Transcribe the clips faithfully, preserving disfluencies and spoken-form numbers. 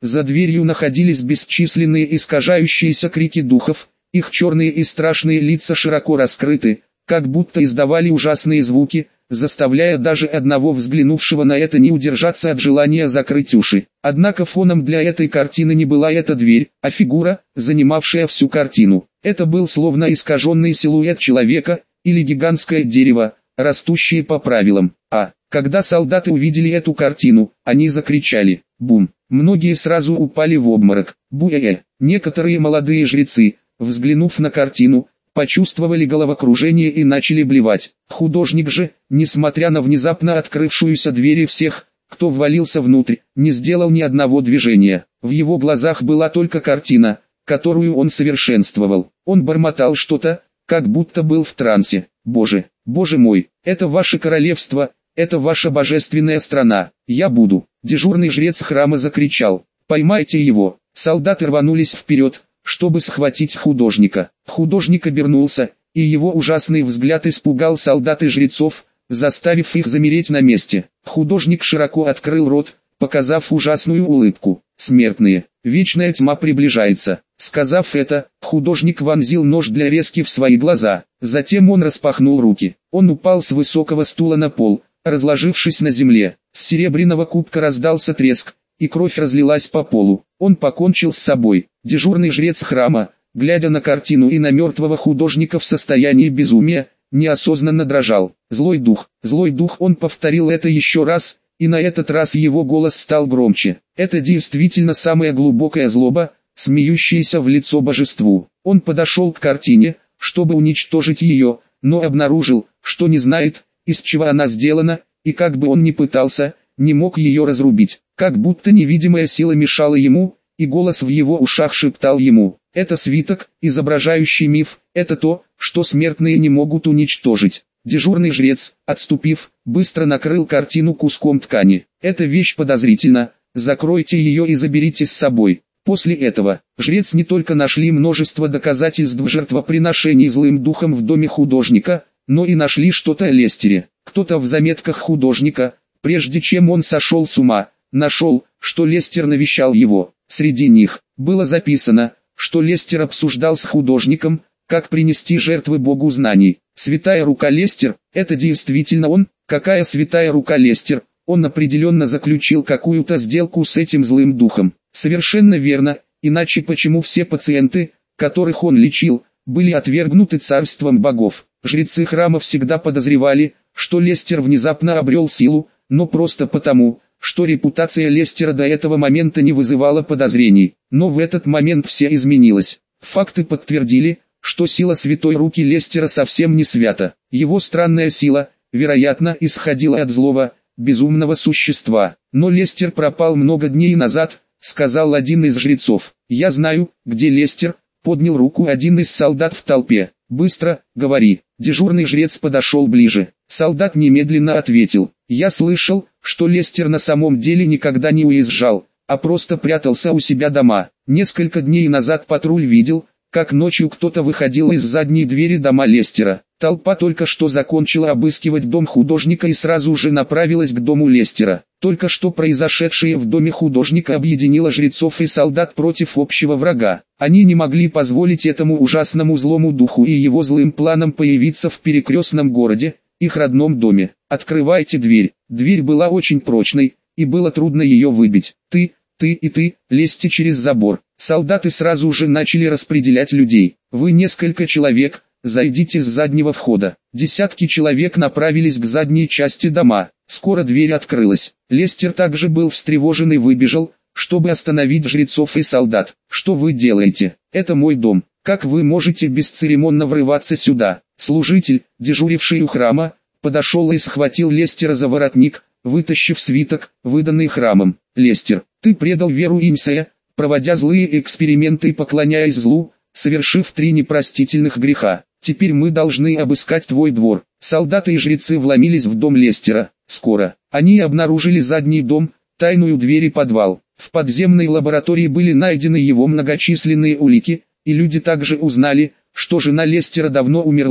За дверью находились бесчисленные искажающиеся крики духов, их черные и страшные лица широко раскрыты, как будто издавали ужасные звуки, заставляя даже одного взглянувшего на это не удержаться от желания закрыть уши. Однако фоном для этой картины не была эта дверь, а фигура, занимавшая всю картину. Это был словно искаженный силуэт человека, или гигантское дерево, растущее по правилам. А, когда солдаты увидели эту картину, они закричали «Бум!». Многие сразу упали в обморок. Буэ-э. Некоторые молодые жрецы, взглянув на картину, почувствовали головокружение и начали блевать. Художник же, несмотря на внезапно открывшуюся дверь, всех, кто ввалился внутрь, не сделал ни одного движения. В его глазах была только картина, которую он совершенствовал. Он бормотал что-то, как будто был в трансе. «Боже, Боже мой, это ваше королевство, это ваша божественная страна, я буду». Дежурный жрец храма закричал: «Поймайте его!». Солдаты рванулись вперед, чтобы схватить художника. Художник обернулся, и его ужасный взгляд испугал солдат и жрецов, заставив их замереть на месте. Художник широко открыл рот, показав ужасную улыбку. «Смертные, вечная тьма приближается». Сказав это, художник вонзил нож для резки в свои глаза. Затем он распахнул руки. Он упал с высокого стула на пол, разложившись на земле. С серебряного кубка раздался треск, и кровь разлилась по полу. Он покончил с собой. Дежурный жрец храма, глядя на картину и на мертвого художника в состоянии безумия, неосознанно дрожал. «Злой дух, злой дух!» Он повторил это еще раз, и на этот раз его голос стал громче. Это действительно самая глубокая злоба, смеющаяся в лицо божеству. Он подошел к картине, чтобы уничтожить ее, но обнаружил, что не знает, из чего она сделана, и как бы он ни пытался, не мог ее разрубить. Как будто невидимая сила мешала ему, и голос в его ушах шептал ему: «Это свиток, изображающий миф, это то, что смертные не могут уничтожить». Дежурный жрец, отступив, быстро накрыл картину куском ткани. «Эта вещь подозрительна, закройте ее и заберите с собой». После этого, жрец не только нашли множество доказательств жертвоприношений злым духом в доме художника, но и нашли что-то о Лестере. Кто-то в заметках художника, прежде чем он сошел с ума, нашел, что Лестер навещал его. Среди них было записано, что Лестер обсуждал с художником, как принести жертвы Богу знаний. Святая рука Лестер, это действительно он? Какая святая рука Лестер? Он определенно заключил какую-то сделку с этим злым духом. Совершенно верно, иначе почему все пациенты, которых он лечил, были отвергнуты царством богов? Жрецы храма всегда подозревали, что Лестер внезапно обрел силу, но просто потому, что репутация Лестера до этого момента не вызывала подозрений. Но в этот момент все изменилось. Факты подтвердили, что сила святой руки Лестера совсем не свята. Его странная сила, вероятно, исходила от злого, безумного существа. Но Лестер пропал много дней назад, сказал один из жрецов. «Я знаю, где Лестер», поднял руку один из солдат в толпе. «Быстро, говори». Дежурный жрец подошел ближе. Солдат немедленно ответил: «Я слышал, что Лестер на самом деле никогда не уезжал, а просто прятался у себя дома. Несколько дней назад патруль видел, как ночью кто-то выходил из задней двери дома Лестера. Толпа только что закончила обыскивать дом художника и сразу же направилась к дому Лестера. Только что произошедшее в доме художника объединило жрецов и солдат против общего врага. Они не могли позволить этому ужасному злому духу и его злым планам появиться в перекрестном городе, их родном доме. Открывайте дверь». Дверь была очень прочной, и было трудно ее выбить. «Ты, ты и ты, лезьте через забор». Солдаты сразу же начали распределять людей. «Вы несколько человек, зайдите с заднего входа». Десятки человек направились к задней части дома. Скоро дверь открылась. Лестер также был встревожен и выбежал, чтобы остановить жрецов и солдат. «Что вы делаете? Это мой дом. Как вы можете бесцеремонно врываться сюда?» Служитель, дежуривший у храма, подошел и схватил Лестера за воротник, вытащив свиток, выданный храмом. «Лестер, ты предал веру Имсея, проводя злые эксперименты и поклоняясь злу, совершив три непростительных греха. Теперь мы должны обыскать твой двор». Солдаты и жрецы вломились в дом Лестера. Скоро они обнаружили задний дом, тайную дверь и подвал. В подземной лаборатории были найдены его многочисленные улики, и люди также узнали, что жена Лестера давно умерла,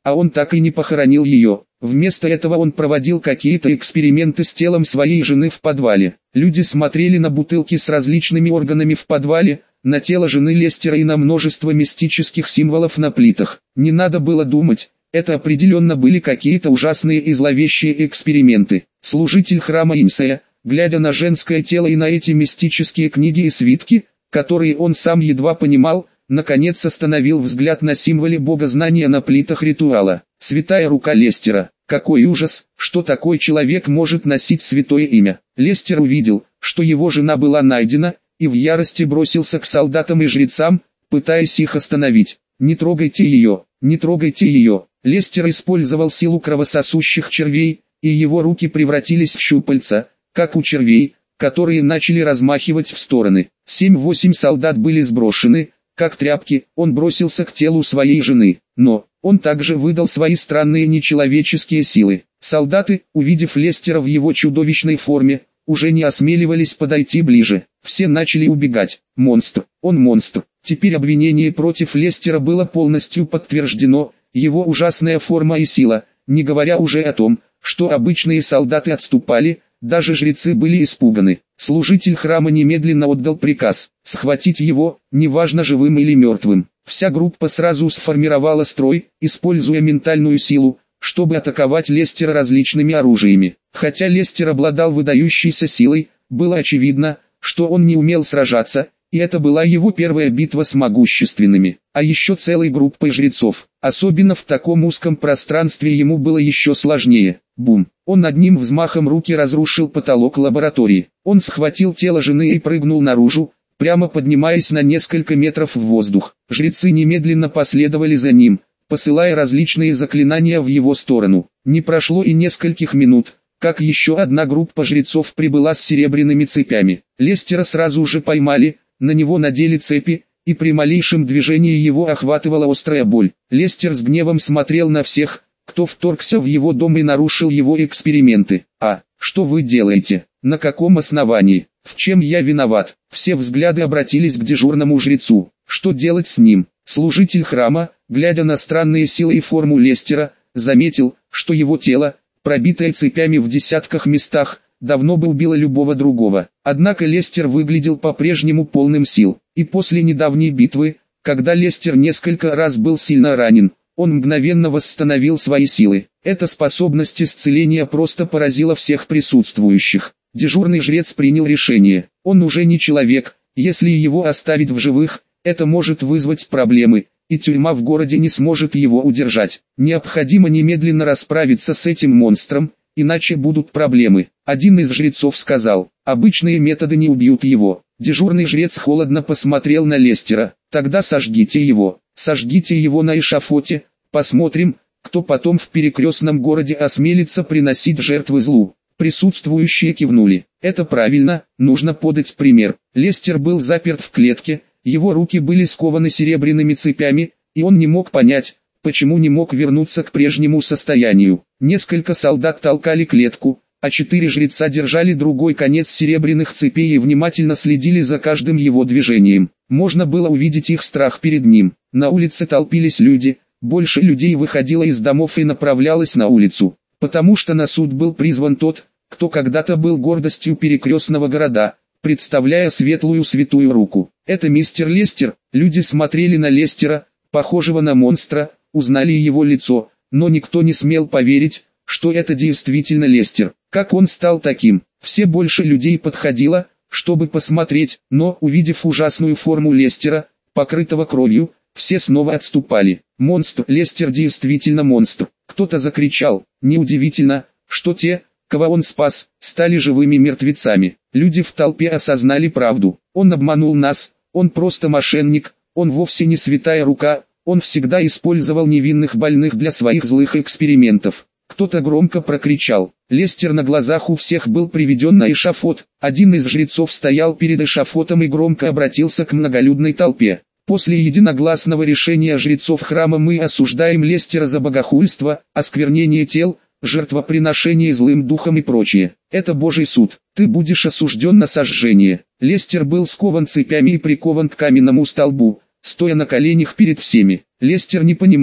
а он так и не похоронил ее. Вместо этого он проводил какие-то эксперименты с телом своей жены в подвале. Люди смотрели на бутылки с различными органами в подвале, на тело жены Лестера и на множество мистических символов на плитах. Не надо было думать, это определенно были какие-то ужасные и зловещие эксперименты. Служитель храма Инсея, глядя на женское тело и на эти мистические книги и свитки, которые он сам едва понимал, наконец остановил взгляд на символе богознания на плитах ритуала. Святая рука Лестера. Какой ужас, что такой человек может носить святое имя. Лестер увидел, что его жена была найдена, и в ярости бросился к солдатам и жрецам, пытаясь их остановить. «Не трогайте ее, не трогайте ее!» Лестер использовал силу кровососущих червей, и его руки превратились в щупальца, как у червей, которые начали размахивать в стороны. Семь-восемь солдат были сброшены, как тряпки. Он бросился к телу своей жены, но он также выдал свои странные нечеловеческие силы. Солдаты, увидев Лестера в его чудовищной форме, уже не осмеливались подойти ближе. Все начали убегать. Монстр, он монстр. Теперь обвинение против Лестера было полностью подтверждено, его ужасная форма и сила, не говоря уже о том, что обычные солдаты отступали, даже жрецы были испуганы. Служитель храма немедленно отдал приказ схватить его, неважно живым или мертвым. Вся группа сразу сформировала строй, используя ментальную силу, чтобы атаковать Лестера различными оружиями. Хотя Лестер обладал выдающейся силой, было очевидно, что он не умел сражаться, и это была его первая битва с могущественными, а еще целой группой жрецов. Особенно в таком узком пространстве ему было еще сложнее. Бум! Он одним взмахом руки разрушил потолок лаборатории. Он схватил тело жены и прыгнул наружу, прямо поднимаясь на несколько метров в воздух. Жрецы немедленно последовали за ним, посылая различные заклинания в его сторону. Не прошло и нескольких минут, как еще одна группа жрецов прибыла с серебряными цепями. Лестера сразу же поймали, на него надели цепи, и при малейшем движении его охватывала острая боль. Лестер с гневом смотрел на всех, кто вторгся в его дом и нарушил его эксперименты. «А, что вы делаете? На каком основании? В чем я виноват?» Все взгляды обратились к дежурному жрецу. Что делать с ним? Служитель храма, глядя на странные силы и форму Лестера, заметил, что его тело, пробитое цепями в десятках местах, давно бы убило любого другого. Однако Лестер выглядел по-прежнему полным сил. И после недавней битвы, когда Лестер несколько раз был сильно ранен, он мгновенно восстановил свои силы. Эта способность исцеления просто поразила всех присутствующих. Дежурный жрец принял решение. Он уже не человек, если его оставить в живых, это может вызвать проблемы, и тюрьма в городе не сможет его удержать. Необходимо немедленно расправиться с этим монстром, иначе будут проблемы. Один из жрецов сказал, обычные методы не убьют его. Дежурный жрец холодно посмотрел на Лестера. Тогда сожгите его, сожгите его на эшафоте, посмотрим, кто потом в перекрестном городе осмелится приносить жертвы злу. Присутствующие кивнули. Это правильно, нужно подать пример. Лестер был заперт в клетке, его руки были скованы серебряными цепями, и он не мог понять, почему не мог вернуться к прежнему состоянию. Несколько солдат толкали клетку, а четыре жреца держали другой конец серебряных цепей и внимательно следили за каждым его движением. Можно было увидеть их страх перед ним. На улице толпились люди, больше людей выходило из домов и направлялось на улицу, потому что на суд был призван тот, кто когда-то был гордостью перекрестного города, представляя светлую святую руку. Это мистер Лестер. Люди смотрели на Лестера, похожего на монстра, узнали его лицо, но никто не смел поверить, что это действительно Лестер. Как он стал таким? Все больше людей подходило, чтобы посмотреть, но, увидев ужасную форму Лестера, покрытого кровью, все снова отступали. Монстр, Лестер действительно монстр. Кто-то закричал. Неудивительно, что те, кого он спас, стали живыми мертвецами. Люди в толпе осознали правду. Он обманул нас, он просто мошенник, он вовсе не святая рука, он всегда использовал невинных больных для своих злых экспериментов. Кто-то громко прокричал. Лестер на глазах у всех был приведен на эшафот. Один из жрецов стоял перед эшафотом и громко обратился к многолюдной толпе. После единогласного решения жрецов храма мы осуждаем Лестера за богохульство, осквернение тел, жертвоприношение злым духом и прочее. Это Божий суд. Ты будешь осужден на сожжение. Лестер был скован цепями и прикован к каменному столбу, стоя на коленях перед всеми. Лестер не понимал,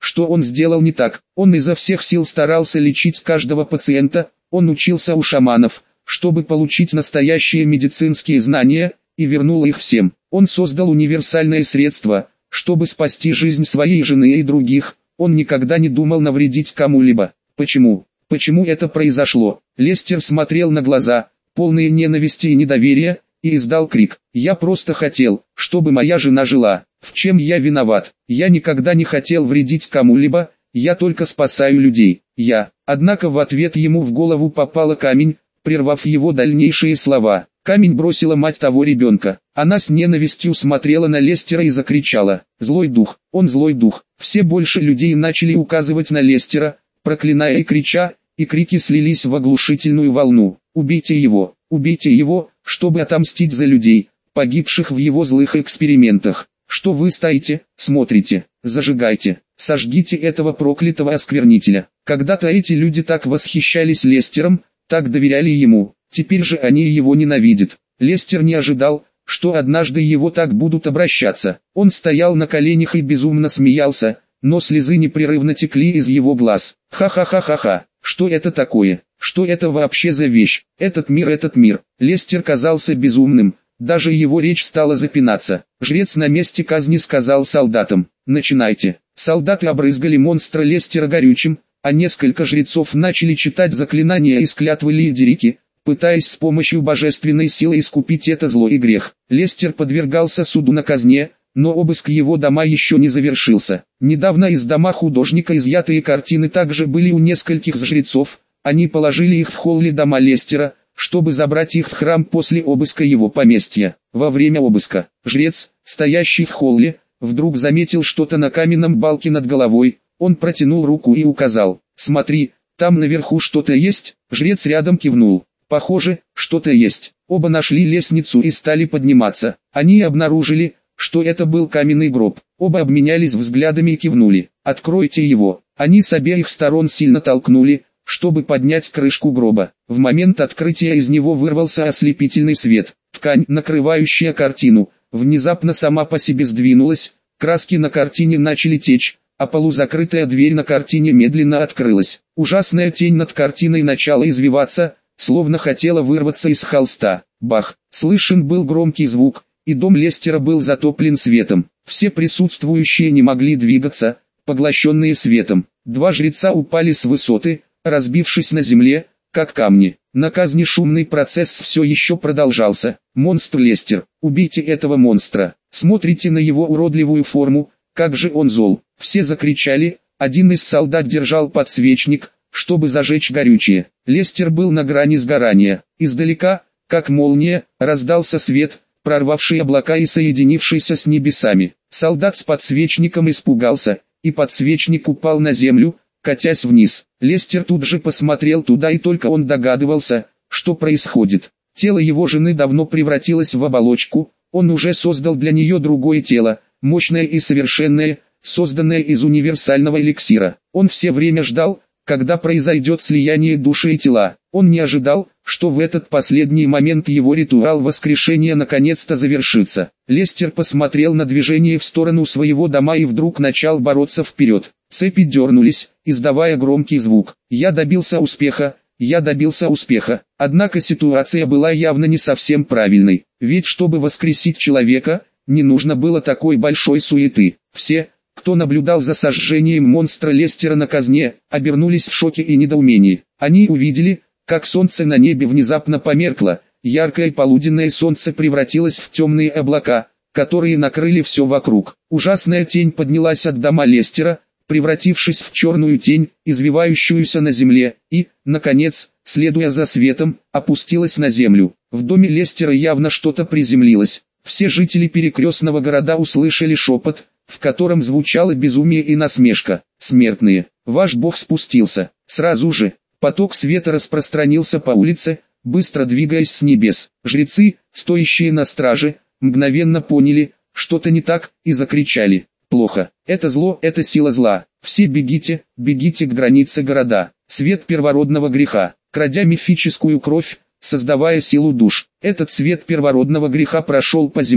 что он сделал не так. Он изо всех сил старался лечить каждого пациента, он учился у шаманов, чтобы получить настоящие медицинские знания, и вернул их всем. Он создал универсальное средство, чтобы спасти жизнь своей жены и других. Он никогда не думал навредить кому-либо. Почему? Почему это произошло? Лестер смотрел на глаза, полные ненависти и недоверия, и издал крик. «Я просто хотел, чтобы моя жена жила. В чем я виноват? Я никогда не хотел вредить кому-либо, я только спасаю людей. Я». Однако в ответ ему в голову попала камень, прервав его дальнейшие слова. Камень бросила мать того ребенка. Она с ненавистью смотрела на Лестера и закричала: «Злой дух, он злой дух». Все больше людей начали указывать на Лестера, проклиная и крича, и крики слились в оглушительную волну. «Убейте его! Убейте его, чтобы отомстить за людей, погибших в его злых экспериментах! Что вы стоите, смотрите? Зажигайте! Сожгите этого проклятого осквернителя!» Когда-то эти люди так восхищались Лестером, так доверяли ему, теперь же они его ненавидят. Лестер не ожидал, что однажды его так будут обращаться. Он стоял на коленях и безумно смеялся, но слезы непрерывно текли из его глаз. «Ха-ха-ха-ха-ха! Что это такое? Что это вообще за вещь? Этот мир, этот мир!» Лестер казался безумным, даже его речь стала запинаться. Жрец на месте казни сказал солдатам: «Начинайте». Солдаты обрызгали монстра Лестера горючим, а несколько жрецов начали читать заклинания из клятвы Лиедерики, пытаясь с помощью божественной силы искупить это зло и грех. Лестер подвергался суду на казне, но обыск его дома еще не завершился. Недавно из дома художника изъятые картины также были у нескольких жрецов, они положили их в холле дома Лестера, чтобы забрать их в храм после обыска его поместья. Во время обыска, жрец, стоящий в холле, вдруг заметил что-то на каменном балке над головой. Он протянул руку и указал: «Смотри, там наверху что-то есть». Жрец рядом кивнул: «Похоже, что-то есть». Оба нашли лестницу и стали подниматься. Они обнаружили, что это был каменный гроб. Оба обменялись взглядами и кивнули. «Откройте его». Они с обеих сторон сильно толкнули, чтобы поднять крышку гроба. В момент открытия из него вырвался ослепительный свет. Ткань, накрывающая картину, внезапно сама по себе сдвинулась, краски на картине начали течь, а полузакрытая дверь на картине медленно открылась. Ужасная тень над картиной начала извиваться, словно хотела вырваться из холста. Бах! Слышен был громкий звук, и дом Лестера был затоплен светом. Все присутствующие не могли двигаться, поглощенные светом. Два жреца упали с высоты, разбившись на земле, как камни. На казни шумный процесс все еще продолжался. «Монстр Лестер, убейте этого монстра! Смотрите на его уродливую форму, как же он зол!» Все закричали. Один из солдат держал подсвечник, чтобы зажечь горючее. Лестер был на грани сгорания. Издалека, как молния, раздался свет, прорвавший облака и соединившийся с небесами. Солдат с подсвечником испугался, и подсвечник упал на землю, катясь вниз. Лестер тут же посмотрел туда, и только он догадывался, что происходит. Тело его жены давно превратилось в оболочку, он уже создал для нее другое тело, мощное и совершенное, созданное из универсального эликсира. Он все время ждал, когда произойдет слияние души и тела. Он не ожидал, что в этот последний момент его ритуал воскрешения наконец-то завершится. Лестер посмотрел на движение в сторону своего дома и вдруг начал бороться вперед. Цепи дернулись, издавая громкий звук. «Я добился успеха, я добился успеха». Однако ситуация была явно не совсем правильной. Ведь чтобы воскресить человека, не нужно было такой большой суеты. Все, кто наблюдал за сожжением монстра Лестера на казне, обернулись в шоке и недоумении. Они увидели, как солнце на небе внезапно померкло, яркое полуденное солнце превратилось в темные облака, которые накрыли все вокруг. Ужасная тень поднялась от дома Лестера, превратившись в черную тень, извивающуюся на земле, и, наконец, следуя за светом, опустилась на землю. В доме Лестера явно что-то приземлилось. Все жители перекрестного города услышали шепот, в котором звучало безумие и насмешка. «Смертные, ваш бог спустился». Сразу же, поток света распространился по улице, быстро двигаясь с небес. Жрецы, стоящие на страже, мгновенно поняли, что-то не так, и закричали: «Плохо, это зло, это сила зла, все бегите, бегите к границе города». Свет первородного греха, крадя мифическую кровь, создавая силу душ. Этот свет первородного греха прошел по земле,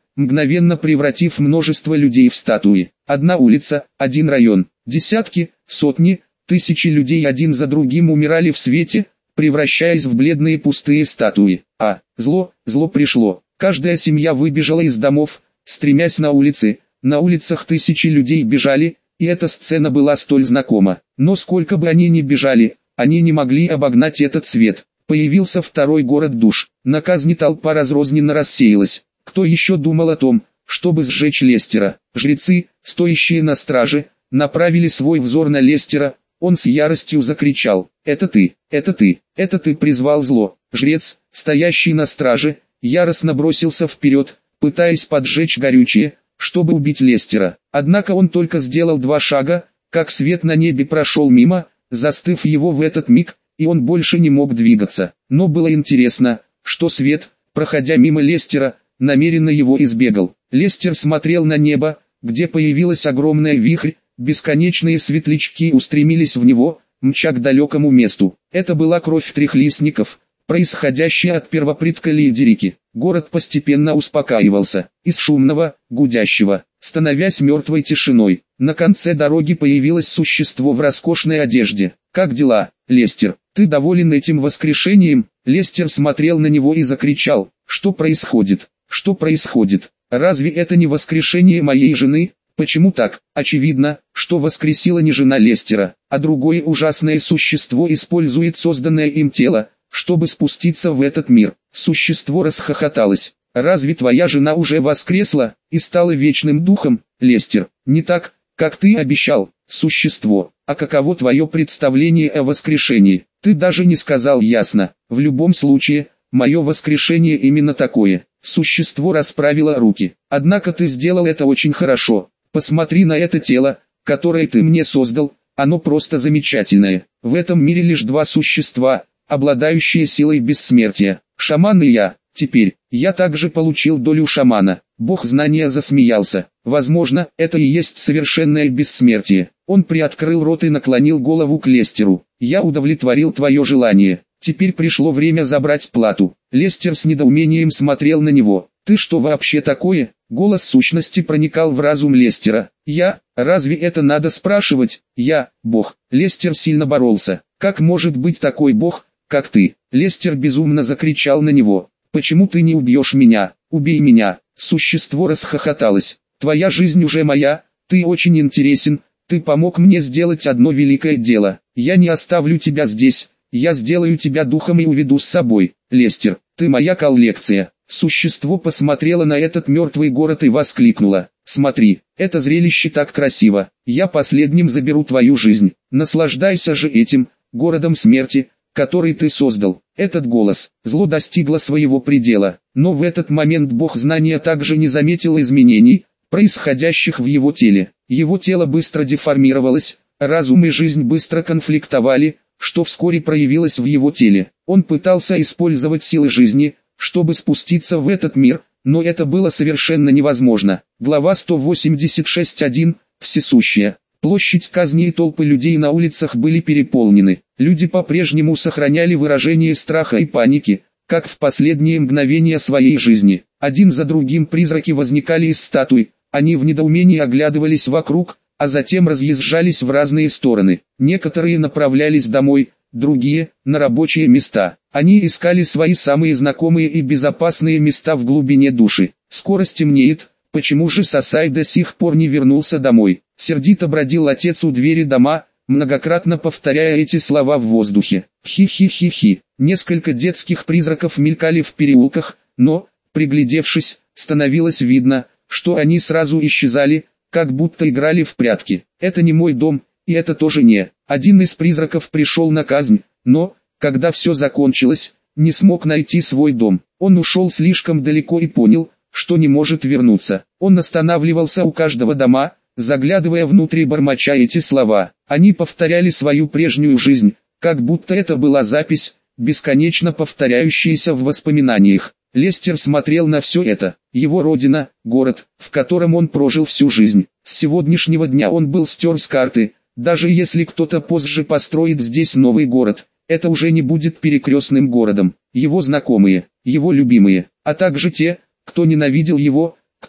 мгновенно превратив множество людей в статуи. Одна улица, один район, десятки, сотни, тысячи людей один за другим умирали в свете, превращаясь в бледные пустые статуи. А, зло, зло пришло. Каждая семья выбежала из домов, стремясь на улицы. На улицах тысячи людей бежали, и эта сцена была столь знакома. Но сколько бы они ни бежали, они не могли обогнать этот свет. Появился второй город душ. На казни толпа разрозненно рассеялась. Кто еще думал о том, чтобы сжечь Лестера? Жрецы, стоящие на страже, направили свой взор на Лестера. Он с яростью закричал: «Это ты, это ты, это ты призвал зло!» Жрец, стоящий на страже, яростно бросился вперед, пытаясь поджечь горючее, чтобы убить Лестера. Однако он только сделал два шага, как свет на небе прошел мимо, застыв его в этот миг, и он больше не мог двигаться. Но было интересно, что свет, проходя мимо Лестера, намеренно его избегал. Лестер смотрел на небо, где появилась огромная вихрь, бесконечные светлячки устремились в него, мча к далекому месту. Это была кровь трехлистников, происходящая от первопредка Лиедерики. Город постепенно успокаивался, из шумного, гудящего, становясь мертвой тишиной. На конце дороги появилось существо в роскошной одежде. «Как дела, Лестер? Ты доволен этим воскрешением?» Лестер смотрел на него и закричал: «Что происходит? Что происходит? Разве это не воскрешение моей жены?» Почему так? Очевидно, что воскресила не жена Лестера, а другое ужасное существо использует созданное им тело, чтобы спуститься в этот мир. Существо расхохоталось. «Разве твоя жена уже воскресла и стала вечным духом, Лестер? Не так, как ты обещал, существо. А каково твое представление о воскрешении? Ты даже не сказал ясно. В любом случае, мое воскрешение именно такое». Существо расправило руки. «Однако ты сделал это очень хорошо. Посмотри на это тело, которое ты мне создал, оно просто замечательное. В этом мире лишь два существа, обладающие силой бессмертия, шаман и я. Теперь, я также получил долю шамана». Бог знания засмеялся. «Возможно, это и есть совершенное бессмертие». Он приоткрыл рот и наклонил голову к Лестеру. «Я удовлетворил твое желание. Теперь пришло время забрать плату». Лестер с недоумением смотрел на него. «Ты что вообще такое?» Голос сущности проникал в разум Лестера. «Я? Разве это надо спрашивать? Я, Бог». Лестер сильно боролся. «Как может быть такой Бог, как ты?» Лестер безумно закричал на него. «Почему ты не убьешь меня? Убей меня!» Существо расхохоталось. «Твоя жизнь уже моя, ты очень интересен, ты помог мне сделать одно великое дело. Я не оставлю тебя здесь, я сделаю тебя духом и уведу с собой. Лестер, ты моя коллекция». Существо посмотрело на этот мертвый город и воскликнуло: «Смотри, это зрелище так красиво, я последним заберу твою жизнь, наслаждайся же этим, городом смерти, который ты создал». Этот голос, зло достигло своего предела, но в этот момент Бог знания также не заметил изменений, происходящих в его теле. Его тело быстро деформировалось, разум и жизнь быстро конфликтовали, что вскоре проявилось в его теле. Он пытался использовать силы жизни, чтобы спуститься в этот мир, но это было совершенно невозможно. Глава сто восемьдесят шесть один. Всесущая. Площадь казни и толпы людей на улицах были переполнены. Люди по-прежнему сохраняли выражение страха и паники, как в последние мгновения своей жизни. Один за другим призраки возникали из статуй, они в недоумении оглядывались вокруг, а затем разъезжались в разные стороны. Некоторые направлялись домой, другие – на рабочие места. Они искали свои самые знакомые и безопасные места в глубине души. Скоро стемнеет, почему же Сасай до сих пор не вернулся домой? Сердито бродил отец у двери дома, многократно повторяя эти слова в воздухе. Хи-хи-хи-хи. Несколько детских призраков мелькали в переулках, но, приглядевшись, становилось видно, что они сразу исчезали, как будто играли в прятки. «Это не мой дом, и это тоже не». Один из призраков пришел на казнь, но, когда все закончилось, не смог найти свой дом. Он ушел слишком далеко и понял, что не может вернуться. Он останавливался у каждого дома, заглядывая внутрь, бормоча эти слова. Они повторяли свою прежнюю жизнь, как будто это была запись, бесконечно повторяющаяся в воспоминаниях. Лестер смотрел на все это. Его родина, город, в котором он прожил всю жизнь. С сегодняшнего дня он был стер с карты. Даже если кто-то позже построит здесь новый город, это уже не будет перекрестным городом. Его знакомые, его любимые, а также те, кто ненавидел его,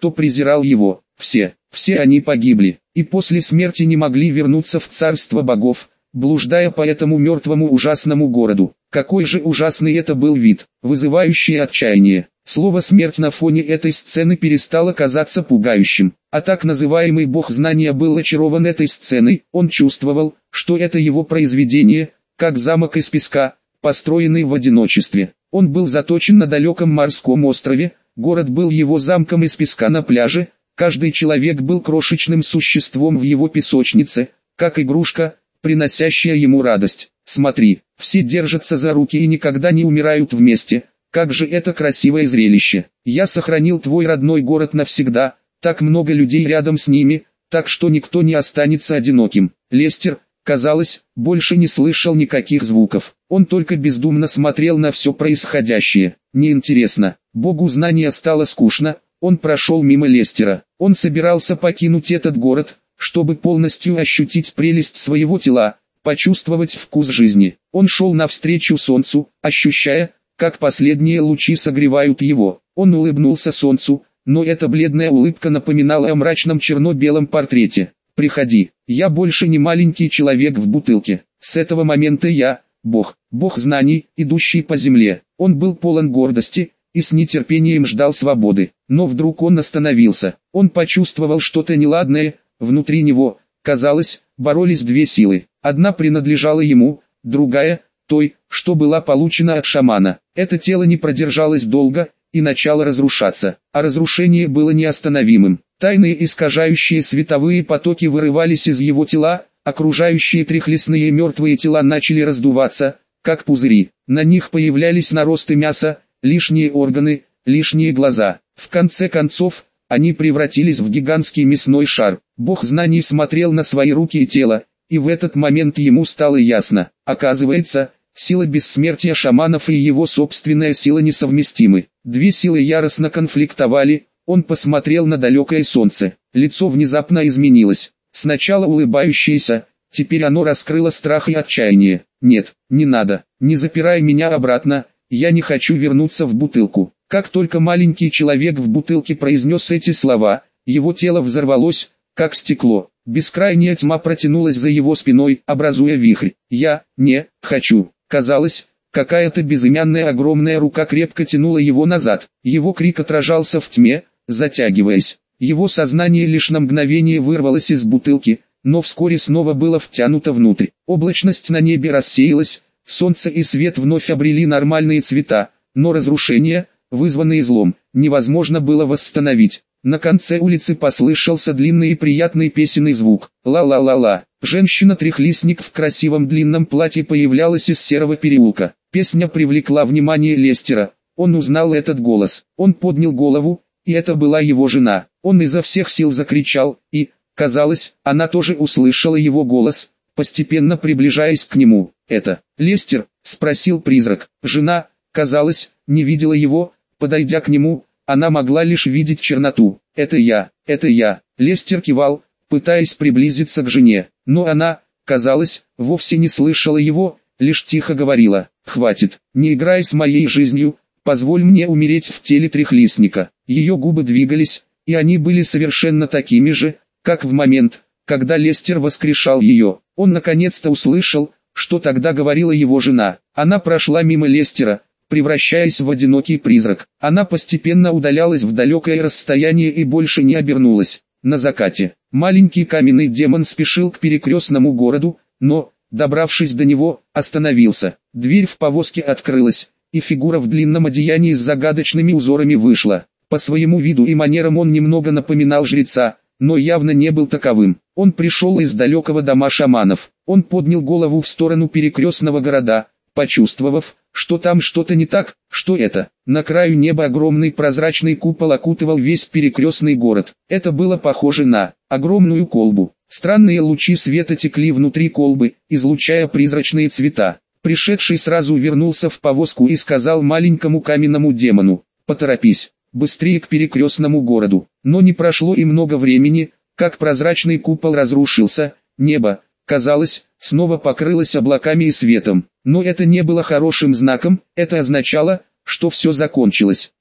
кто презирал его, все, все они погибли, и после смерти не могли вернуться в царство богов, блуждая по этому мертвому ужасному городу. Какой же ужасный это был вид, вызывающий отчаяние. Слово «смерть» на фоне этой сцены перестало казаться пугающим, а так называемый бог знания был очарован этой сценой, он чувствовал, что это его произведение, как замок из песка, построенный в одиночестве. Он был заточен на далеком морском острове, город был его замком из песка на пляже, каждый человек был крошечным существом в его песочнице, как игрушка, приносящая ему радость. Смотри, все держатся за руки и никогда не умирают вместе. Как же это красивое зрелище. Я сохранил твой родной город навсегда, так много людей рядом с ними, так что никто не останется одиноким. Лестер, казалось, больше не слышал никаких звуков. Он только бездумно смотрел на все происходящее. Неинтересно. Богу знания стало скучно, он прошел мимо Лестера. Он собирался покинуть этот город, чтобы полностью ощутить прелесть своего тела, почувствовать вкус жизни. Он шел навстречу солнцу, ощущая, как последние лучи согревают его. Он улыбнулся солнцу, но эта бледная улыбка напоминала о мрачном черно-белом портрете. «Приходи, я больше не маленький человек в бутылке. С этого момента я, Бог, Бог знаний, идущий по земле». Он был полон гордости и с нетерпением ждал свободы. Но вдруг он остановился. Он почувствовал что-то неладное, внутри него, казалось, боролись две силы. Одна принадлежала ему, другая – той, что была получена от шамана. Это тело не продержалось долго и начало разрушаться, а разрушение было неостановимым. Тайные искажающие световые потоки вырывались из его тела, окружающие трехлистные мертвые тела начали раздуваться, как пузыри. На них появлялись наросты мяса, лишние органы, лишние глаза. В конце концов, они превратились в гигантский мясной шар. Бог знаний смотрел на свои руки и тело, и в этот момент ему стало ясно. Оказывается, сила бессмертия шаманов и его собственная сила несовместимы. Две силы яростно конфликтовали, он посмотрел на далекое солнце. Лицо внезапно изменилось. Сначала улыбающееся, теперь оно раскрыло страх и отчаяние. «Нет, не надо, не запирай меня обратно, я не хочу вернуться в бутылку». Как только маленький человек в бутылке произнес эти слова, его тело взорвалось, как стекло. Бескрайняя тьма протянулась за его спиной, образуя вихрь. «Я не хочу». Казалось, какая-то безымянная огромная рука крепко тянула его назад. Его крик отражался в тьме, затягиваясь. Его сознание лишь на мгновение вырвалось из бутылки, но вскоре снова было втянуто внутрь. Облачность на небе рассеялась, солнце и свет вновь обрели нормальные цвета, но разрушение, вызванное злом, невозможно было восстановить. На конце улицы послышался длинный и приятный песенный звук. Ла-ла-ла-ла. Женщина-трехлистник в красивом длинном платье появлялась из серого переулка. Песня привлекла внимание Лестера. Он узнал этот голос. Он поднял голову, и это была его жена. Он изо всех сил закричал, и, казалось, она тоже услышала его голос, постепенно приближаясь к нему. «Это Лестер?» – спросил призрак. Жена, казалось, не видела его, подойдя к нему. Она могла лишь видеть черноту. «Это я, это я». Лестер кивал, пытаясь приблизиться к жене, но она, казалось, вовсе не слышала его, лишь тихо говорила: «Хватит, не играй с моей жизнью, позволь мне умереть в теле трехлистника». Ее губы двигались, и они были совершенно такими же, как в момент, когда Лестер воскрешал ее. Он наконец-то услышал, что тогда говорила его жена. Она прошла мимо Лестера, превращаясь в одинокий призрак. Она постепенно удалялась в далекое расстояние и больше не обернулась. На закате, маленький каменный демон спешил к перекрестному городу, но, добравшись до него, остановился. Дверь в повозке открылась, и фигура в длинном одеянии с загадочными узорами вышла. По своему виду и манерам он немного напоминал жреца, но явно не был таковым. Он пришел из далекого дома шаманов. Он поднял голову в сторону перекрестного города, почувствовав, что там что-то не так. Что это? На краю неба огромный прозрачный купол окутывал весь перекрестный город. Это было похоже на огромную колбу. Странные лучи света текли внутри колбы, излучая призрачные цвета. Пришедший сразу вернулся в повозку и сказал маленькому каменному демону: «Поторопись, быстрее к перекрестному городу». Но не прошло и много времени, как прозрачный купол разрушился. Небо, казалось, снова покрылось облаками и светом. Но это не было хорошим знаком, это означало, что все закончилось.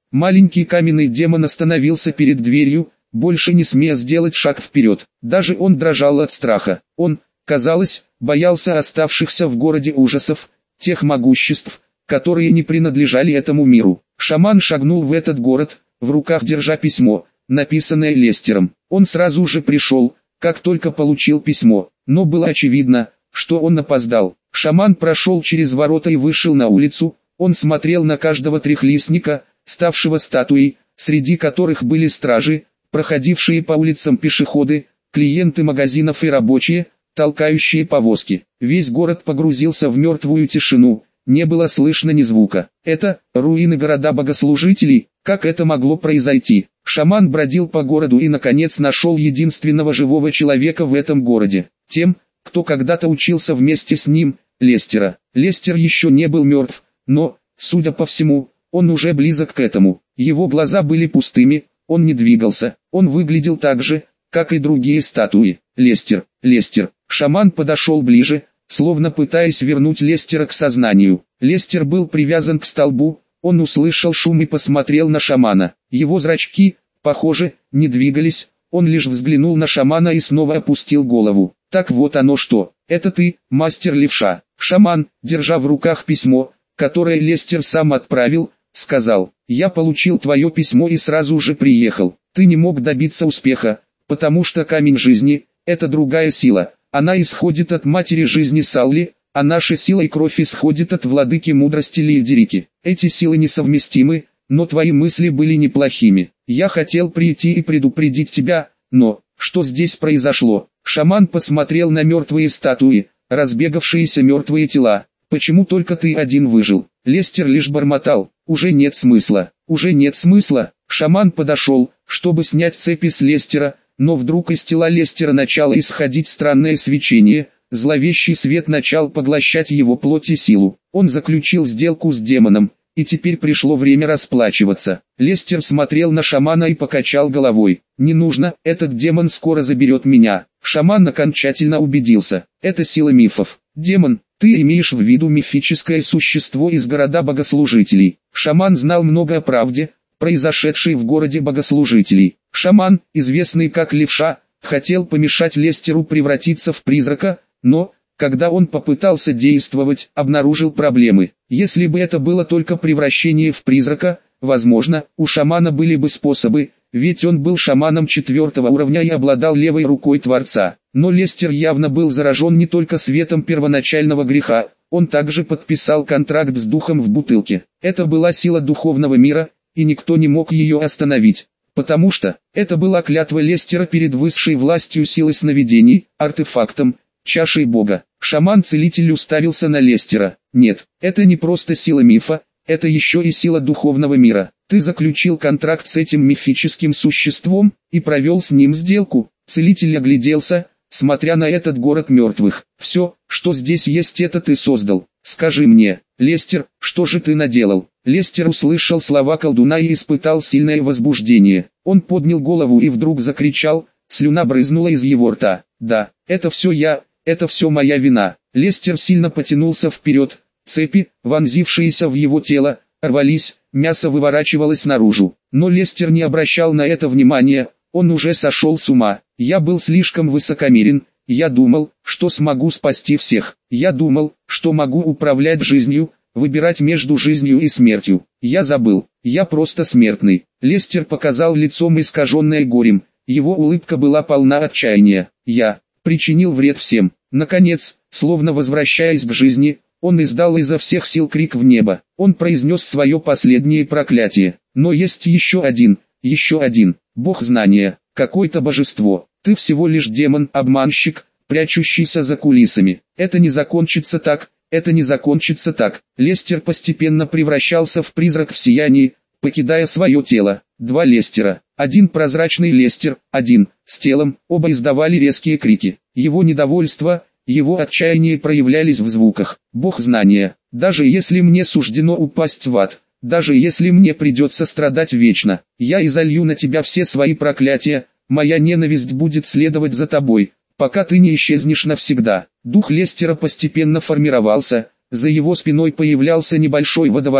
Маленький каменный демон остановился перед дверью, больше не смея сделать шаг вперед. Даже он дрожал от страха. Он, казалось, боялся оставшихся в городе ужасов, тех могуществ, которые не принадлежали этому миру. Шаман шагнул в этот город, в руках держа письмо, написанное Лестером. Он сразу же пришел, как только получил письмо, но было очевидно, что он опоздал. Шаман прошел через ворота и вышел на улицу. Он смотрел на каждого трехлистника, ставшего статуей, среди которых были стражи, проходившие по улицам пешеходы, клиенты магазинов и рабочие, толкающие повозки. Весь город погрузился в мертвую тишину, не было слышно ни звука. Это руины города богослужителей. Как это могло произойти? Шаман бродил по городу и наконец нашел единственного живого человека в этом городе. Тем, кто когда-то учился вместе с ним, Лестера. Лестер еще не был мертв, но, судя по всему, он уже близок к этому. Его глаза были пустыми, он не двигался, он выглядел так же, как и другие статуи. Лестер, Лестер. Шаман подошел ближе, словно пытаясь вернуть Лестера к сознанию. Лестер был привязан к столбу, он услышал шум и посмотрел на шамана. Его зрачки, похоже, не двигались, он лишь взглянул на шамана и снова опустил голову. Так вот оно что, это ты, мастер левша. Шаман, держа в руках письмо, которое Лестер сам отправил, сказал: «Я получил твое письмо и сразу же приехал. Ты не мог добиться успеха, потому что камень жизни – это другая сила. Она исходит от матери жизни Салли, а наша сила и кровь исходит от владыки мудрости Лиедерики. Эти силы несовместимы, но твои мысли были неплохими. Я хотел прийти и предупредить тебя, но, что здесь произошло?» Шаман посмотрел на мертвые статуи, разбегавшиеся мертвые тела. «Почему только ты один выжил?» Лестер лишь бормотал: «Уже нет смысла, уже нет смысла». Шаман подошел, чтобы снять цепи с Лестера, но вдруг из тела Лестера начало исходить странное свечение, зловещий свет начал поглощать его плоть и силу. Он заключил сделку с демоном, и теперь пришло время расплачиваться. Лестер смотрел на шамана и покачал головой. «Не нужно, этот демон скоро заберет меня». Шаман окончательно убедился. Это сила мифов. «Демон, ты имеешь в виду мифическое существо из города богослужителей». Шаман знал много о правде, произошедшей в городе богослужителей. Шаман, известный как Левша, хотел помешать Лестеру превратиться в призрака, но, когда он попытался действовать, обнаружил проблемы. Если бы это было только превращение в призрака, возможно, у шамана были бы способы, ведь он был шаманом четвертого уровня и обладал левой рукой Творца. Но Лестер явно был заражен не только светом первоначального греха, он также подписал контракт с духом в бутылке. Это была сила духовного мира, и никто не мог ее остановить. Потому что, это была клятва Лестера перед высшей властью силы сновидений, артефактом, чашей Бога. Шаман-целитель уставился на Лестера. «Нет, это не просто сила мифа, это еще и сила духовного мира. Ты заключил контракт с этим мифическим существом, и провел с ним сделку». Целитель огляделся, смотря на этот город мертвых. «Все, что здесь есть, это ты создал. Скажи мне, Лестер, что же ты наделал?» Лестер услышал слова колдуна и испытал сильное возбуждение. Он поднял голову и вдруг закричал, слюна брызнула из его рта. «Да, это все я, это все моя вина». Лестер сильно потянулся вперед, цепи, вонзившиеся в его тело, рвались, мясо выворачивалось наружу. Но Лестер не обращал на это внимания, он уже сошел с ума. «Я был слишком высокомерен, я думал, что смогу спасти всех. Я думал, что могу управлять жизнью, выбирать между жизнью и смертью. Я забыл, я просто смертный». Лестер показал лицом искаженное горем, его улыбка была полна отчаяния. «Я причинил вред всем». Наконец, словно возвращаясь к жизни, он издал изо всех сил крик в небо. Он произнес свое последнее проклятие. «Но есть еще один, еще один, бог знания, какое-то божество. Ты всего лишь демон, обманщик, прячущийся за кулисами. Это не закончится так, это не закончится так». Лестер постепенно превращался в призрак в сиянии, покидая свое тело. Два Лестера. Один прозрачный Лестер, один, с телом, оба издавали резкие крики. Его недовольство, его отчаяние проявлялись в звуках. «Бог знания, даже если мне суждено упасть в ад, даже если мне придется страдать вечно, я изолью на тебя все свои проклятия, моя ненависть будет следовать за тобой, пока ты не исчезнешь навсегда». Дух Лестера постепенно формировался, за его спиной появлялся небольшой водоворот,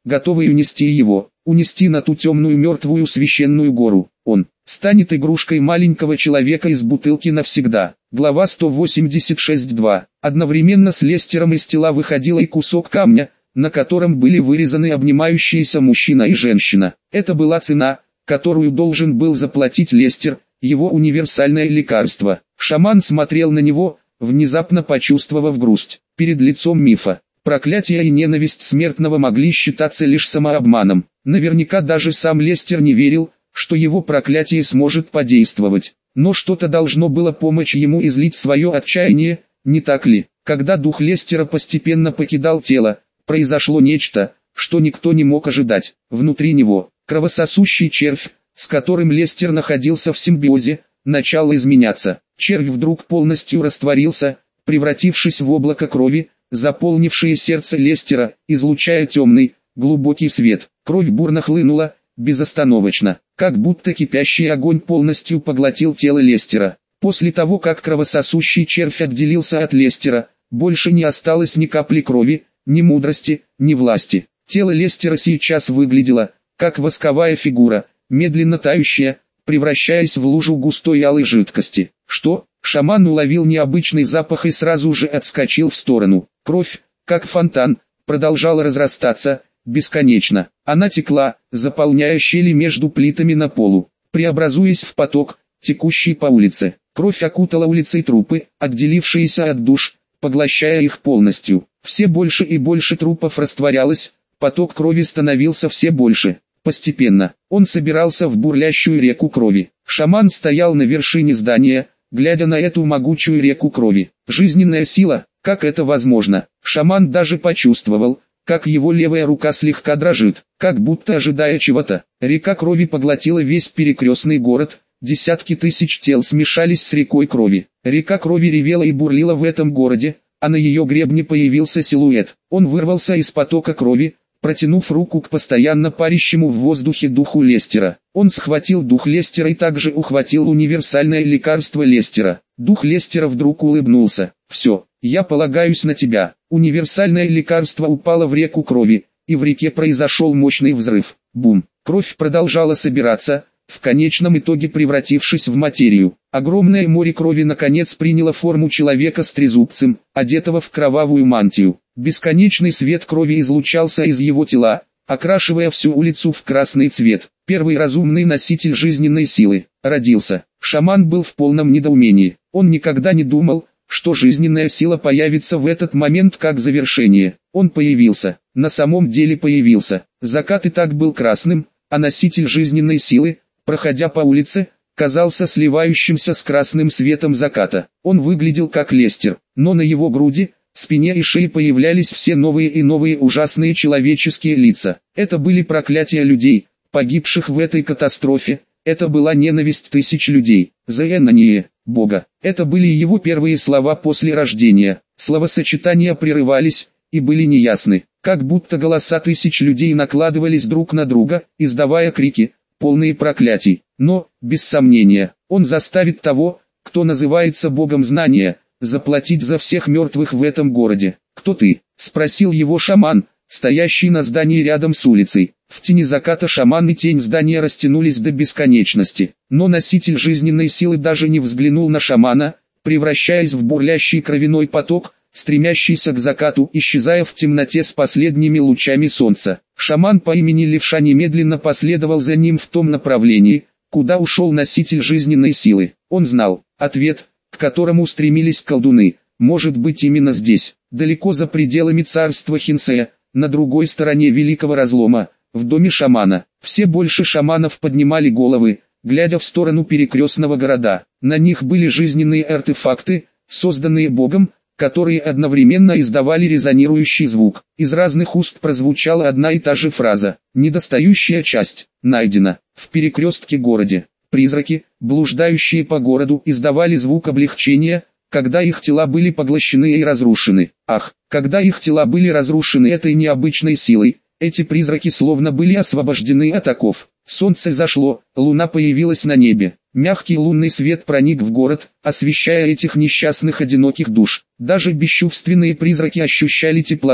готовый унести его, унести на ту темную мертвую священную гору. Он станет игрушкой маленького человека из бутылки навсегда. Глава сто восемьдесят шесть два. Одновременно с Лестером из тела выходил и кусок камня, на котором были вырезаны обнимающиеся мужчина и женщина. Это была цена, которую должен был заплатить Лестер, его универсальное лекарство. Шаман смотрел на него, внезапно почувствовав грусть. Перед лицом мифа, проклятие и ненависть смертного могли считаться лишь самообманом. Наверняка даже сам Лестер не верил, что его проклятие сможет подействовать. Но что-то должно было помочь ему излить свое отчаяние, не так ли? Когда дух Лестера постепенно покидал тело, произошло нечто, что никто не мог ожидать. Внутри него, кровососущий червь, с которым Лестер находился в симбиозе, начал изменяться. Червь вдруг полностью растворился, превратившись в облако крови, заполнившее сердце Лестера, излучая темный, глубокий свет. Кровь бурно хлынула, безостановочно, как будто кипящий огонь полностью поглотил тело Лестера. После того, как кровососущий червь отделился от Лестера, больше не осталось ни капли крови, ни мудрости, ни власти. Тело Лестера сейчас выглядело, как восковая фигура, медленно тающая, превращаясь в лужу густой алой жидкости. Что? Шаман уловил необычный запах и сразу же отскочил в сторону. Кровь, как фонтан, продолжала разрастаться, бесконечно. Она текла, заполняя щели между плитами на полу, преобразуясь в поток, текущий по улице. Кровь окутала улицы и трупы, отделившиеся от душ, поглощая их полностью. Все больше и больше трупов растворялось, поток крови становился все больше. Постепенно, он собирался в бурлящую реку крови. Шаман стоял на вершине здания, глядя на эту могучую реку крови. Жизненная сила, как это возможно? Шаман даже почувствовал, как его левая рука слегка дрожит, как будто ожидая чего-то. Река крови поглотила весь перекрестный город, десятки тысяч тел смешались с рекой крови. Река крови ревела и бурлила в этом городе, а на ее гребне появился силуэт. Он вырвался из потока крови, протянув руку к постоянно парящему в воздухе духу Лестера. Он схватил дух Лестера и также ухватил универсальное лекарство Лестера. Дух Лестера вдруг улыбнулся. «Все, я полагаюсь на тебя». Универсальное лекарство упало в реку крови, и в реке произошел мощный взрыв. Бум! Кровь продолжала собираться, в конечном итоге превратившись в материю. Огромное море крови наконец приняло форму человека с трезубцем, одетого в кровавую мантию. Бесконечный свет крови излучался из его тела, окрашивая всю улицу в красный цвет. Первый разумный носитель жизненной силы родился. Шаман был в полном недоумении. Он никогда не думал, что жизненная сила появится в этот момент как завершение. Он появился, на самом деле появился. Закат и так был красным, а носитель жизненной силы, проходя по улице, казался сливающимся с красным светом заката. Он выглядел как Лестер, но на его груди, спине и шее появлялись все новые и новые ужасные человеческие лица. Это были проклятия людей, погибших в этой катастрофе. Это была ненависть тысяч людей. Заянание Бога. Это были его первые слова после рождения. Словосочетания прерывались и были неясны, как будто голоса тысяч людей накладывались друг на друга, издавая крики, полные проклятий. Но, без сомнения, он заставит того, кто называется Богом знания, заплатить за всех мертвых в этом городе. «Кто ты?» – спросил его шаман, стоящий на здании рядом с улицей. В тени заката шаман и тень здания растянулись до бесконечности. Но носитель жизненной силы даже не взглянул на шамана, превращаясь в бурлящий кровяной поток, стремящийся к закату, исчезая в темноте с последними лучами солнца. Шаман по имени Левша немедленно последовал за ним в том направлении, куда ушел носитель жизненной силы. Он знал ответ, к которому стремились колдуны, может быть именно здесь, далеко за пределами царства Хинсея, на другой стороне Великого Разлома, в доме шамана. Все больше шаманов поднимали головы, глядя в сторону перекрестного города. На них были жизненные артефакты, созданные Богом, которые одновременно издавали резонирующий звук. Из разных уст прозвучала одна и та же фраза. Недостающая часть найдена. В перекрестке городе. Призраки, блуждающие по городу, издавали звук облегчения, когда их тела были поглощены и разрушены. Ах, когда их тела были разрушены этой необычной силой, эти призраки словно были освобождены от оков. Солнце зашло, луна появилась на небе. Мягкий лунный свет проник в город, освещая этих несчастных одиноких душ. Даже бесчувственные призраки ощущали теплоту,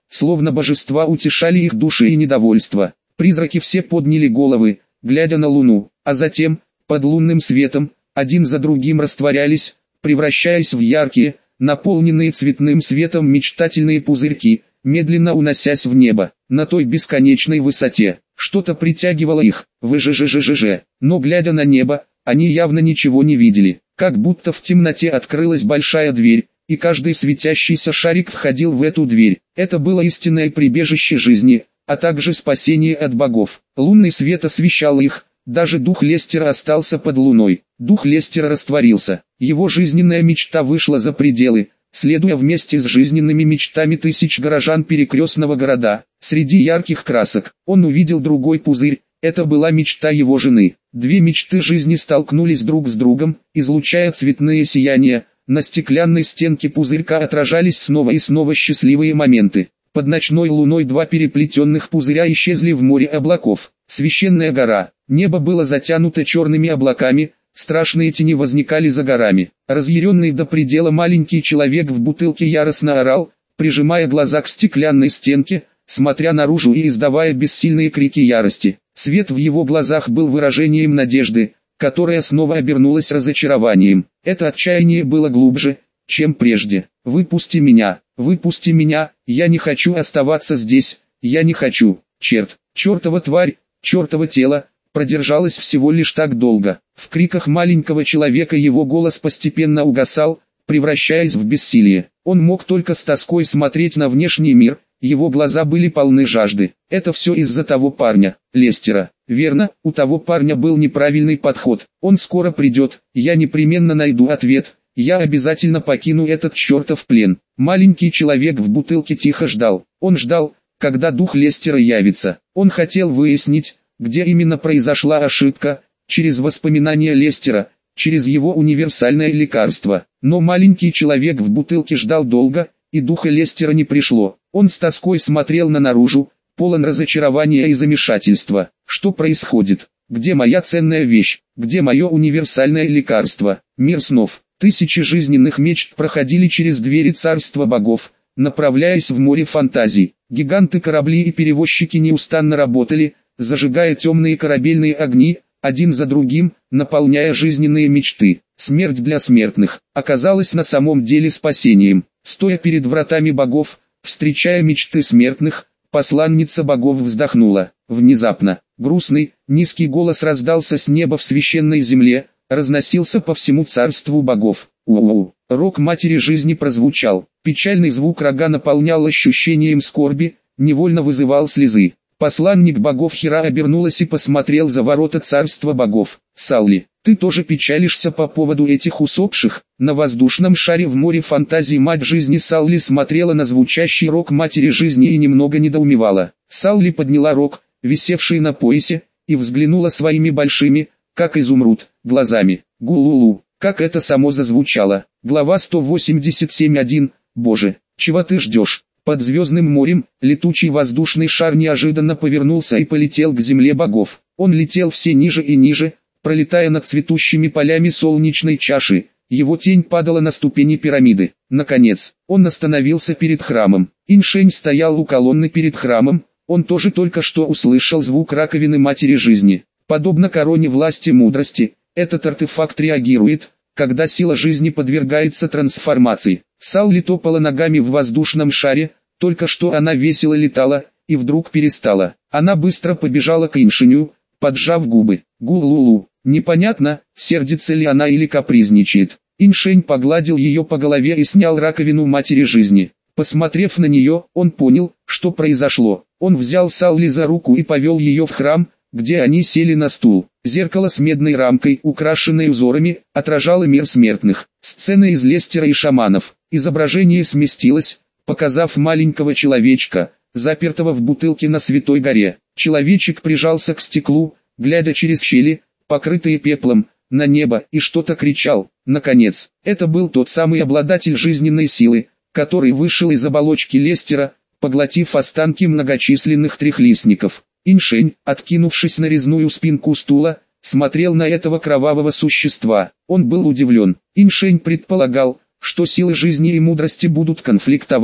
словно божества утешали их души и недовольство. Призраки все подняли головы, глядя на луну, а затем, под лунным светом, один за другим растворялись, превращаясь в яркие, наполненные цветным светом мечтательные пузырьки, медленно уносясь в небо. На той бесконечной высоте что-то притягивало их, выжжжжжж, но глядя на небо, они явно ничего не видели, как будто в темноте открылась большая дверь, и каждый светящийся шарик входил в эту дверь. Это было истинное прибежище жизни, а также спасение от богов. Лунный свет освещал их, даже дух Лестера остался под луной. Дух Лестера растворился, его жизненная мечта вышла за пределы, следуя вместе с жизненными мечтами тысяч горожан перекрестного города. Среди ярких красок, он увидел другой пузырь, это была мечта его жены. Две мечты жизни столкнулись друг с другом, излучая цветные сияния. На стеклянной стенке пузырька отражались снова и снова счастливые моменты. Под ночной луной два переплетенных пузыря исчезли в море облаков. Священная гора, небо было затянуто черными облаками, страшные тени возникали за горами. Разъяренный до предела маленький человек в бутылке яростно орал, прижимая глаза к стеклянной стенке, смотря наружу и издавая бессильные крики ярости. Свет в его глазах был выражением надежды, которая снова обернулась разочарованием. Это отчаяние было глубже, чем прежде. «Выпусти меня, выпусти меня, я не хочу оставаться здесь, я не хочу, черт, чертова тварь, чертово тело», продержалось всего лишь так долго. В криках маленького человека его голос постепенно угасал, превращаясь в бессилие. Он мог только с тоской смотреть на внешний мир, его глаза были полны жажды. Это все из-за того парня, Лестера. Верно, у того парня был неправильный подход. Он скоро придет, я непременно найду ответ, я обязательно покину этот чертов плен. Маленький человек в бутылке тихо ждал. Он ждал, когда дух Лестера явится. Он хотел выяснить, где именно произошла ошибка, через воспоминания Лестера, через его универсальное лекарство. Но маленький человек в бутылке ждал долго, и духа Лестера не пришло. Он с тоской смотрел на наружу, полон разочарования и замешательства. Что происходит? Где моя ценная вещь? Где мое универсальное лекарство? Мир снов. Тысячи жизненных мечт проходили через двери царства богов, направляясь в море фантазий. Гиганты-корабли и перевозчики неустанно работали, зажигая темные корабельные огни, один за другим, наполняя жизненные мечты. Смерть для смертных оказалась на самом деле спасением. Стоя перед вратами богов, встречая мечты смертных, посланница богов вздохнула. Внезапно, грустный, низкий голос раздался с неба в священной земле, разносился по всему царству богов. У-у-у. Рог матери жизни прозвучал. Печальный звук рога наполнял ощущением скорби, невольно вызывал слезы. Посланник богов Хира обернулась и посмотрел за ворота царства богов. «Салли, ты тоже печалишься по поводу этих усопших?» На воздушном шаре в море фантазий мать жизни Салли смотрела на звучащий рог матери жизни и немного недоумевала. Салли подняла рог, висевший на поясе, и взглянула своими большими, как изумруд, глазами. Гулулу, как это само зазвучало. Глава сто восемьдесят семь один. Боже, чего ты ждешь? Под звездным морем, летучий воздушный шар неожиданно повернулся и полетел к земле богов. Он летел все ниже и ниже, пролетая над цветущими полями солнечной чаши. Его тень падала на ступени пирамиды. Наконец, он остановился перед храмом. Иншень стоял у колонны перед храмом, он тоже только что услышал звук раковины матери жизни. Подобно короне власти мудрости, этот артефакт реагирует, когда сила жизни подвергается трансформации. Салли топала ногами в воздушном шаре, только что она весело летала, и вдруг перестала. Она быстро побежала к Иншеню, поджав губы. Гулулу. Непонятно, сердится ли она или капризничает. Иншень погладил ее по голове и снял раковину матери жизни. Посмотрев на нее, он понял, что произошло. Он взял Салли за руку и повел ее в храм, где они сели на стул. Зеркало с медной рамкой, украшенное узорами, отражало мир смертных. Сцена из Лестера и шаманов. Изображение сместилось, показав маленького человечка, запертого в бутылке на Святой горе. Человечек прижался к стеклу, глядя через щели, покрытые пеплом, на небо, и что-то кричал. Наконец, это был тот самый обладатель жизненной силы, который вышел из оболочки Лестера, поглотив останки многочисленных трехлистников. Иншень, откинувшись на резную спинку стула, смотрел на этого кровавого существа. Он был удивлен. Иншень предполагал, что силы жизни и мудрости будут конфликтовать,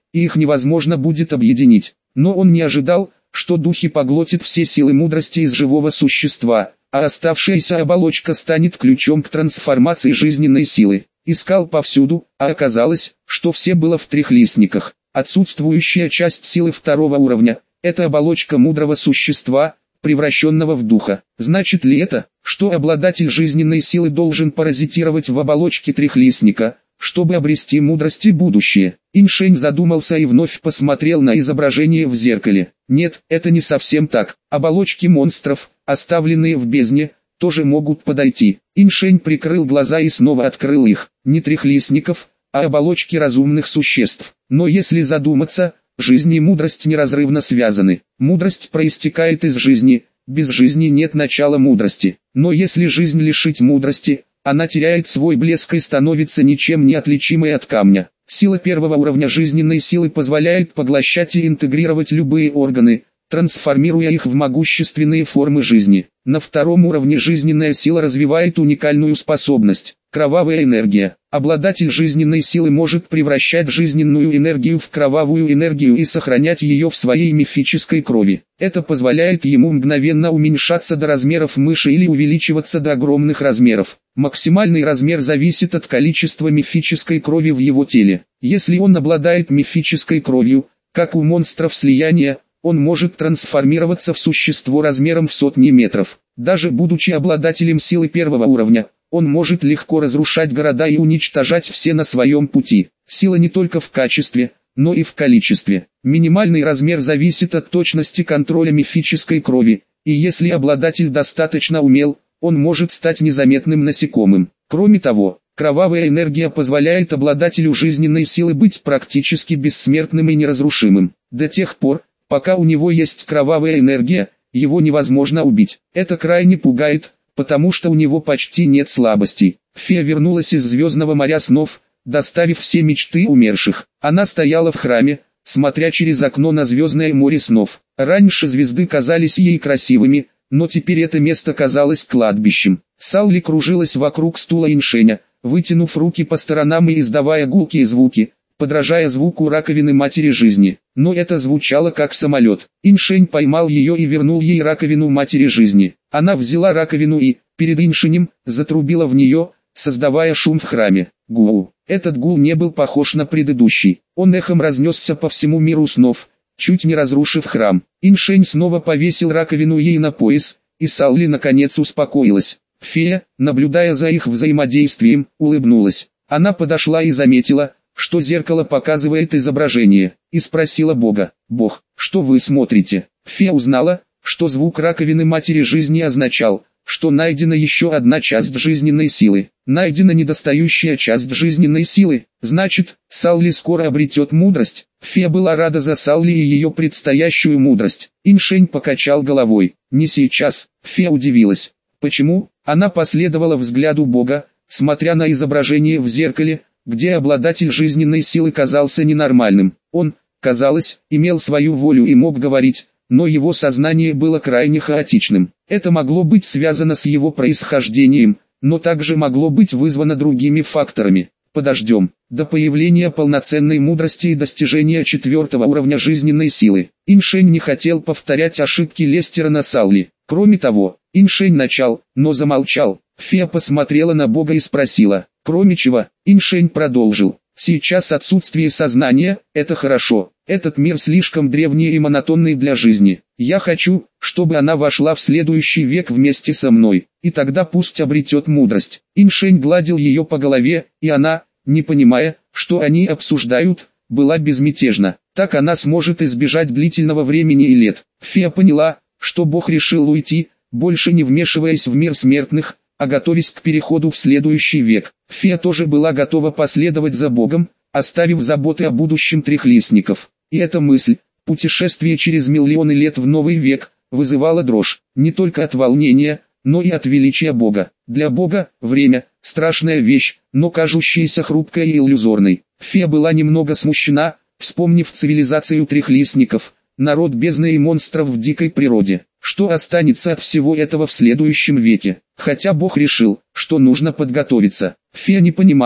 и их невозможно будет объединить. Но он не ожидал, что духи поглотят все силы мудрости из живого существа, а оставшаяся оболочка станет ключом к трансформации жизненной силы. Искал повсюду, а оказалось, что все было в трехлистниках. Отсутствующая часть силы второго уровня – это оболочка мудрого существа, превращенного в духа. Значит ли это, что обладатель жизненной силы должен паразитировать в оболочке трехлистника, чтобы обрести мудрость и будущее? Иншень задумался и вновь посмотрел на изображение в зеркале. Нет, это не совсем так. Оболочки монстров, оставленные в бездне, тоже могут подойти. Иншень прикрыл глаза и снова открыл их. Не трехлистников, а оболочки разумных существ. Но если задуматься, жизнь и мудрость неразрывно связаны. Мудрость проистекает из жизни, без жизни нет начала мудрости. Но если жизнь лишить мудрости, она теряет свой блеск и становится ничем не отличимой от камня. Сила первого уровня жизненной силы позволяет поглощать и интегрировать любые органы, трансформируя их в могущественные формы жизни. На втором уровне жизненная сила развивает уникальную способность – кровавая энергия. Обладатель жизненной силы может превращать жизненную энергию в кровавую энергию и сохранять ее в своей мифической крови. Это позволяет ему мгновенно уменьшаться до размеров мыши или увеличиваться до огромных размеров. Максимальный размер зависит от количества мифической крови в его теле. Если он обладает мифической кровью, как у монстров слияния, он может трансформироваться в существо размером в сотни метров. Даже будучи обладателем силы первого уровня, он может легко разрушать города и уничтожать все на своем пути. Сила не только в качестве, но и в количестве. Минимальный размер зависит от точности контроля мифической крови, и если обладатель достаточно умел, он может стать незаметным насекомым. Кроме того, кровавая энергия позволяет обладателю жизненной силы быть практически бессмертным и неразрушимым. До тех пор, пока у него есть кровавая энергия, его невозможно убить. Это крайне пугает, потому что у него почти нет слабостей. Фея вернулась из звездного моря снов, доставив все мечты умерших. Она стояла в храме, смотря через окно на звездное море снов. Раньше звезды казались ей красивыми, но теперь это место казалось кладбищем. Салли кружилась вокруг стула Иншеня, вытянув руки по сторонам и издавая гулкие звуки, подражая звуку раковины матери жизни. Но это звучало как самолет. Иншень поймал ее и вернул ей раковину матери жизни. Она взяла раковину и, перед Иншенем, затрубила в нее, создавая шум в храме. Гул. Этот гул не был похож на предыдущий. Он эхом разнесся по всему миру снов, чуть не разрушив храм. Иншень снова повесил раковину ей на пояс, и Салли наконец успокоилась. Фея, наблюдая за их взаимодействием, улыбнулась. Она подошла и заметила, что зеркало показывает изображение, и спросила Бога: «Бог, что вы смотрите?» Фея узнала, что звук раковины матери жизни означал, что найдена еще одна часть жизненной силы. Найдена недостающая часть жизненной силы, значит, Салли скоро обретет мудрость. Фея была рада за Салли и ее предстоящую мудрость. Иншень покачал головой. «Не сейчас». Фея удивилась. Почему? Она последовала взгляду Бога, смотря на изображение в зеркале, где обладатель жизненной силы казался ненормальным. Он, казалось, имел свою волю и мог говорить, но его сознание было крайне хаотичным. Это могло быть связано с его происхождением, но также могло быть вызвано другими факторами. Подождем, до появления полноценной мудрости и достижения четвертого уровня жизненной силы. Иншень не хотел повторять ошибки Лестера на Салли. Кроме того, Иншень начал, но замолчал. Фея посмотрела на Бога и спросила: «Кроме чего?» Иншень продолжил: «Сейчас отсутствие сознания – это хорошо. Этот мир слишком древний и монотонный для жизни. Я хочу, чтобы она вошла в следующий век вместе со мной, и тогда пусть обретет мудрость». Иншень гладил ее по голове, и она, не понимая, что они обсуждают, была безмятежна. Так она сможет избежать длительного времени и лет. Фея поняла, что Бог решил уйти, больше не вмешиваясь в мир смертных, а готовясь к переходу в следующий век. Фея тоже была готова последовать за Богом, оставив заботы о будущем трехлистников. И эта мысль, путешествие через миллионы лет в новый век, вызывала дрожь, не только от волнения, но и от величия Бога. Для Бога, время – страшная вещь, но кажущаяся хрупкой и иллюзорной. Фея была немного смущена, вспомнив цивилизацию трехлистников, народ бездны и монстров в дикой природе. Что останется от всего этого в следующем веке? Хотя Бог решил, что нужно подготовиться. Фея не понимала,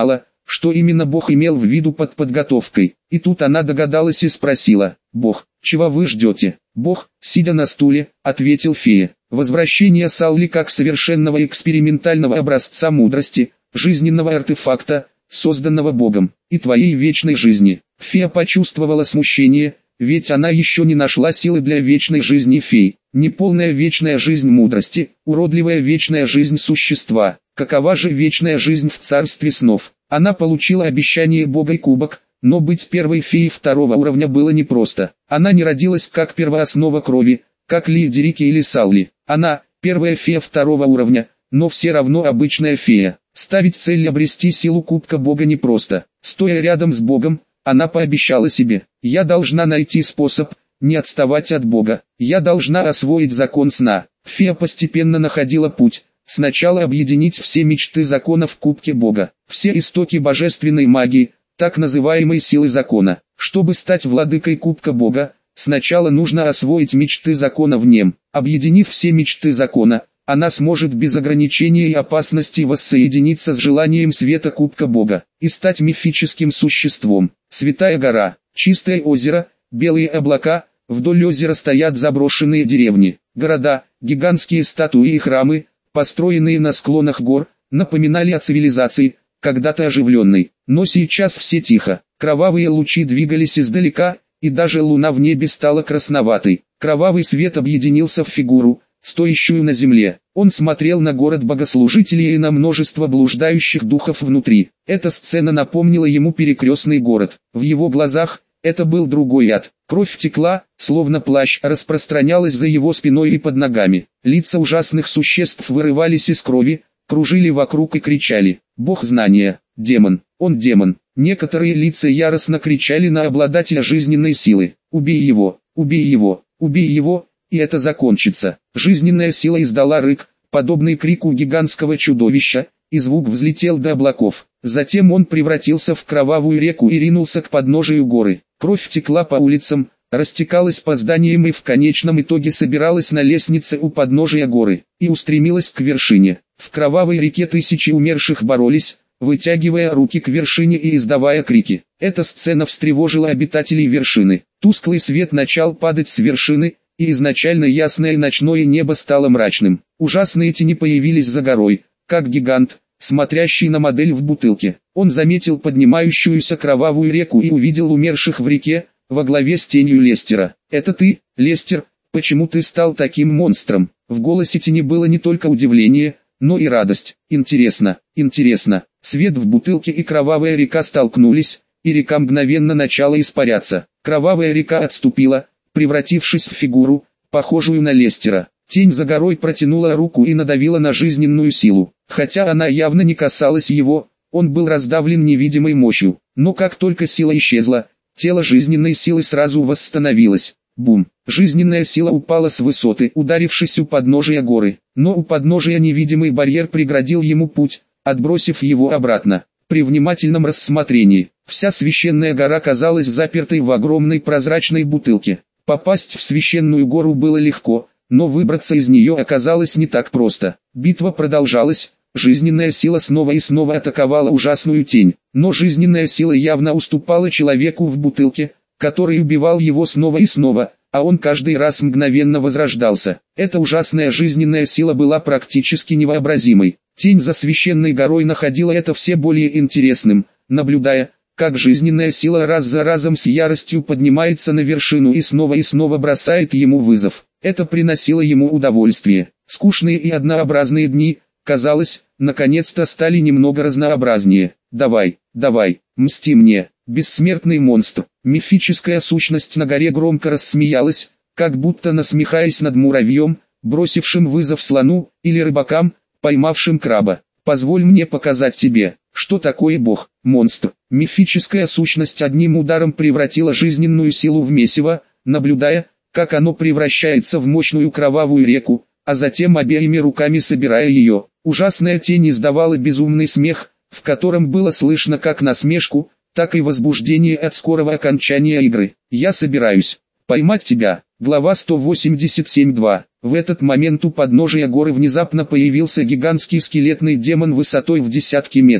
что именно Бог имел в виду под подготовкой. И тут она догадалась и спросила: «Бог, чего вы ждете?» «Бог, сидя на стуле», — ответил фея. «Возвращение Салли как совершенного экспериментального образца мудрости, жизненного артефакта, созданного Богом, и твоей вечной жизни». Фея почувствовала смущение, ведь она еще не нашла силы для вечной жизни фей. Неполная вечная жизнь мудрости, уродливая вечная жизнь существа. Какова же вечная жизнь в царстве снов? Она получила обещание Бога и кубок, но быть первой феей второго уровня было непросто. Она не родилась как первооснова крови, как Лидерики или Салли. Она, первая фея второго уровня, но все равно обычная фея. Ставить цель обрести силу кубка Бога непросто. Стоя рядом с Богом, она пообещала себе: «Я должна найти способ не отставать от Бога. Я должна освоить закон сна». Фея постепенно находила путь. Сначала объединить все мечты закона в кубке Бога, все истоки божественной магии, так называемой силы закона. Чтобы стать владыкой кубка Бога, сначала нужно освоить мечты закона в нем. Объединив все мечты закона, она сможет без ограничений и опасностей воссоединиться с желанием света кубка Бога и стать мифическим существом. Святая гора, чистое озеро, белые облака, вдоль озера стоят заброшенные деревни, города, гигантские статуи и храмы, построенные на склонах гор, напоминали о цивилизации, когда-то оживленной. Но сейчас все тихо. Кровавые лучи двигались издалека, и даже луна в небе стала красноватой. Кровавый свет объединился в фигуру, стоящую на земле. Он смотрел на город богослужителей и на множество блуждающих духов внутри. Эта сцена напомнила ему перекрестный город. В его глазах это был другой ад. Кровь текла, словно плащ, распространялась за его спиной и под ногами. Лица ужасных существ вырывались из крови, кружили вокруг и кричали: «Бог знания, демон, он демон». Некоторые лица яростно кричали на обладателя жизненной силы: «Убей его, убей его, убей его, и это закончится». Жизненная сила издала рык, подобный крику гигантского чудовища, и звук взлетел до облаков. Затем он превратился в кровавую реку и ринулся к подножию горы. Кровь текла по улицам, растекалась по зданиям и в конечном итоге собиралась на лестнице у подножия горы, и устремилась к вершине. В кровавой реке тысячи умерших боролись, вытягивая руки к вершине и издавая крики. Эта сцена встревожила обитателей вершины. Тусклый свет начал падать с вершины, и изначально ясное ночное небо стало мрачным. Ужасные тени появились за горой, как гигант, смотрящий на модель в бутылке. Он заметил поднимающуюся кровавую реку и увидел умерших в реке, во главе с тенью Лестера. «Это ты, Лестер? Почему ты стал таким монстром?» В голосе тени было не только удивление, но и радость. «Интересно, интересно». Свет в бутылке и кровавая река столкнулись, и река мгновенно начала испаряться. Кровавая река отступила, превратившись в фигуру, похожую на Лестера. Тень за горой протянула руку и надавила на жизненную силу. Хотя она явно не касалась его, он был раздавлен невидимой мощью. Но как только сила исчезла, тело жизненной силы сразу восстановилось. Бум! Жизненная сила упала с высоты, ударившись у подножия горы. Но у подножия невидимый барьер преградил ему путь, отбросив его обратно. При внимательном рассмотрении, вся священная гора казалась запертой в огромной прозрачной бутылке. Попасть в священную гору было легко, но выбраться из нее оказалось не так просто. Битва продолжалась, жизненная сила снова и снова атаковала ужасную тень, но жизненная сила явно уступала человеку в бутылке, который убивал его снова и снова, а он каждый раз мгновенно возрождался. Эта ужасная жизненная сила была практически невообразимой. Тень за священной горой находила это все более интересным, наблюдая, как жизненная сила раз за разом с яростью поднимается на вершину и снова и снова бросает ему вызов. Это приносило ему удовольствие. Скучные и однообразные дни, казалось, наконец-то стали немного разнообразнее. «Давай, давай, мсти мне, бессмертный монстр». Мифическая сущность на горе громко рассмеялась, как будто насмехаясь над муравьем, бросившим вызов слону, или рыбакам, поймавшим краба. «Позволь мне показать тебе, что такое бог, монстр». Мифическая сущность одним ударом превратила жизненную силу в месиво, наблюдая, как оно превращается в мощную кровавую реку, а затем обеими руками собирая ее. Ужасная тень издавала безумный смех, в котором было слышно как насмешку, так и возбуждение от скорого окончания игры. «Я собираюсь поймать тебя». Глава сто восемьдесят семь два. В этот момент у подножия горы внезапно появился гигантский скелетный демон высотой в десятки метров.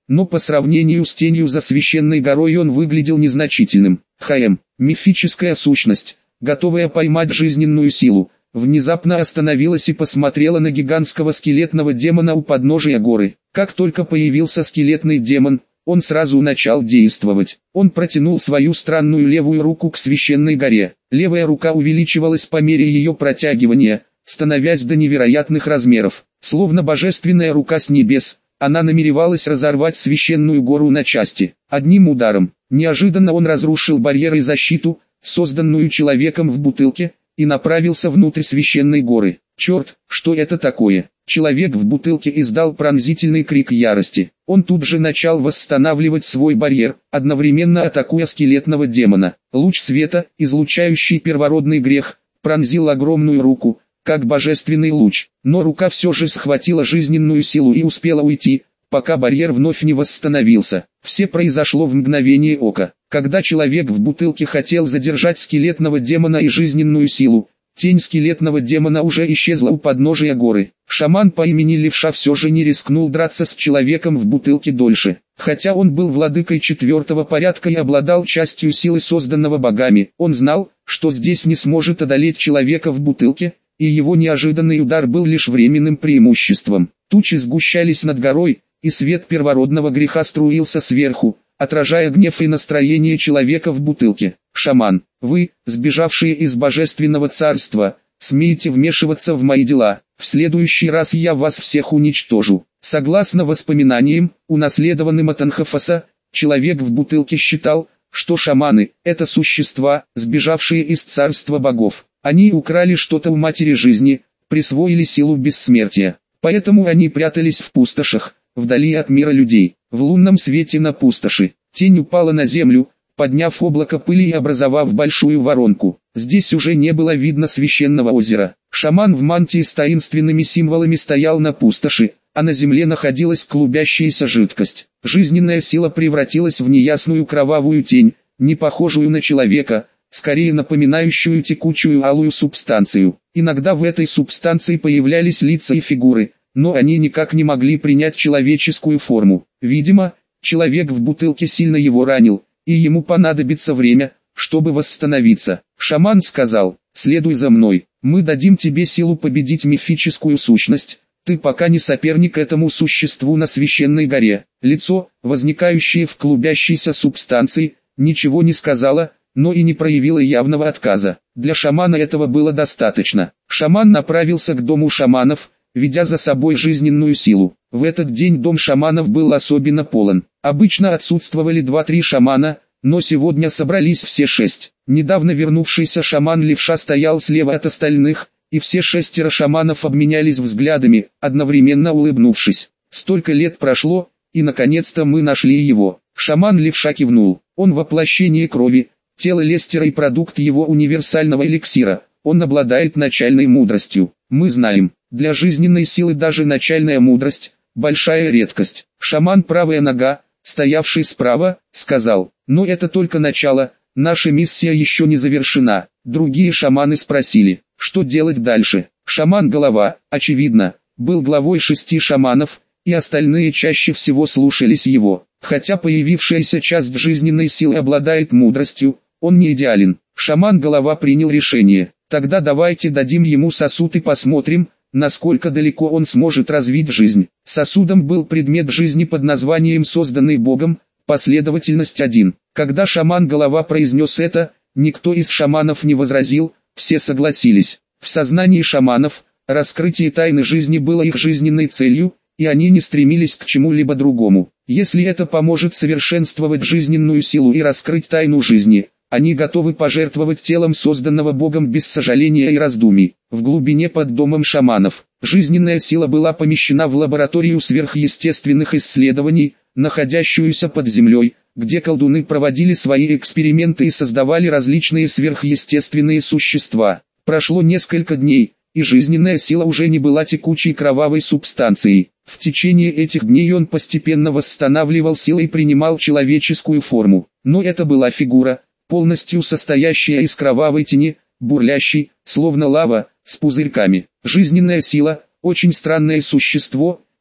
но по сравнению с тенью за священной горой он выглядел незначительным. Хаэм, мифическая сущность, готовая поймать жизненную силу, внезапно остановилась и посмотрела на гигантского скелетного демона у подножия горы. Как только появился скелетный демон, он сразу начал действовать. Он протянул свою странную левую руку к священной горе. Левая рука увеличивалась по мере ее протягивания, становясь до невероятных размеров. Словно божественная рука с небес, она намеревалась разорвать священную гору на части. Одним ударом, неожиданно он разрушил барьер и защиту, созданную человеком в бутылке, и направился внутрь священной горы. Черт, что это такое? Человек в бутылке издал пронзительный крик ярости. Он тут же начал восстанавливать свой барьер, одновременно атакуя скелетного демона. Луч света, излучающий первородный грех, пронзил огромную руку, как божественный луч. Но рука все же схватила жизненную силу и успела уйти, пока барьер вновь не восстановился. Все произошло в мгновение ока. Когда человек в бутылке хотел задержать скелетного демона и жизненную силу, тень скелетного демона уже исчезла у подножия горы. Шаман по имени Левша все же не рискнул драться с человеком в бутылке дольше. Хотя он был владыкой четвертого порядка и обладал частью силы, созданного богами, он знал, что здесь не сможет одолеть человека в бутылке, и его неожиданный удар был лишь временным преимуществом. Тучи сгущались над горой, и свет первородного греха струился сверху, отражая гнев и настроение человека в бутылке. «Шаман, вы, сбежавшие из божественного царства, смеете вмешиваться в мои дела, в следующий раз я вас всех уничтожу». Согласно воспоминаниям, унаследованным от Анхафаса, человек в бутылке считал, что шаманы – это существа, сбежавшие из царства богов. Они украли что-то у матери жизни, присвоили силу бессмертия. Поэтому они прятались в пустошах, вдали от мира людей. В лунном свете на пустоши, тень упала на землю, подняв облако пыли и образовав большую воронку. Здесь уже не было видно священного озера. Шаман в мантии с таинственными символами стоял на пустоши, а на земле находилась клубящаяся жидкость. Жизненная сила превратилась в неясную кровавую тень, не похожую на человека, скорее напоминающую текучую алую субстанцию. Иногда в этой субстанции появлялись лица и фигуры, но они никак не могли принять человеческую форму. Видимо, человек в бутылке сильно его ранил, и ему понадобится время, чтобы восстановиться. Шаман сказал: «Следуй за мной, мы дадим тебе силу победить мифическую сущность. Ты пока не соперник этому существу на священной горе». Лицо, возникающее в клубящейся субстанции, ничего не сказала, но и не проявила явного отказа. Для шамана этого было достаточно. Шаман направился к дому шаманов, ведя за собой жизненную силу. В этот день дом шаманов был особенно полон. Обычно отсутствовали два-три шамана, но сегодня собрались все шесть. Недавно вернувшийся шаман Левша стоял слева от остальных, и все шестеро шаманов обменялись взглядами, одновременно улыбнувшись. Столько лет прошло, и наконец-то мы нашли его. Шаман Левша кивнул. Он воплощение крови, тело Лестера и продукт его универсального эликсира. Он обладает начальной мудростью. Мы знаем, для жизненной силы даже начальная мудрость – большая редкость. Шаман правая нога, стоявший справа, сказал: «Но это только начало, наша миссия еще не завершена». Другие шаманы спросили, что делать дальше. Шаман голова, очевидно, был главой шести шаманов, и остальные чаще всего слушались его. Хотя появившаяся часть жизненной силы обладает мудростью, он не идеален. Шаман голова принял решение. Тогда давайте дадим ему сосуд и посмотрим, насколько далеко он сможет развить жизнь. Сосудом был предмет жизни под названием «Созданный Богом», последовательность один. Когда шаман голова произнес это, никто из шаманов не возразил, все согласились. В сознании шаманов, раскрытие тайны жизни было их жизненной целью, и они не стремились к чему-либо другому. Если это поможет совершенствовать жизненную силу и раскрыть тайну жизни, они готовы пожертвовать телом созданного Богом без сожаления и раздумий. В глубине под домом шаманов, жизненная сила была помещена в лабораторию сверхъестественных исследований, находящуюся под землей, где колдуны проводили свои эксперименты и создавали различные сверхъестественные существа. Прошло несколько дней, и жизненная сила уже не была текучей кровавой субстанцией. В течение этих дней он постепенно восстанавливал силы и принимал человеческую форму. Но это была фигура, полностью состоящая из кровавой тени, бурлящей, словно лава, с пузырьками. Жизненная сила, очень странное существо,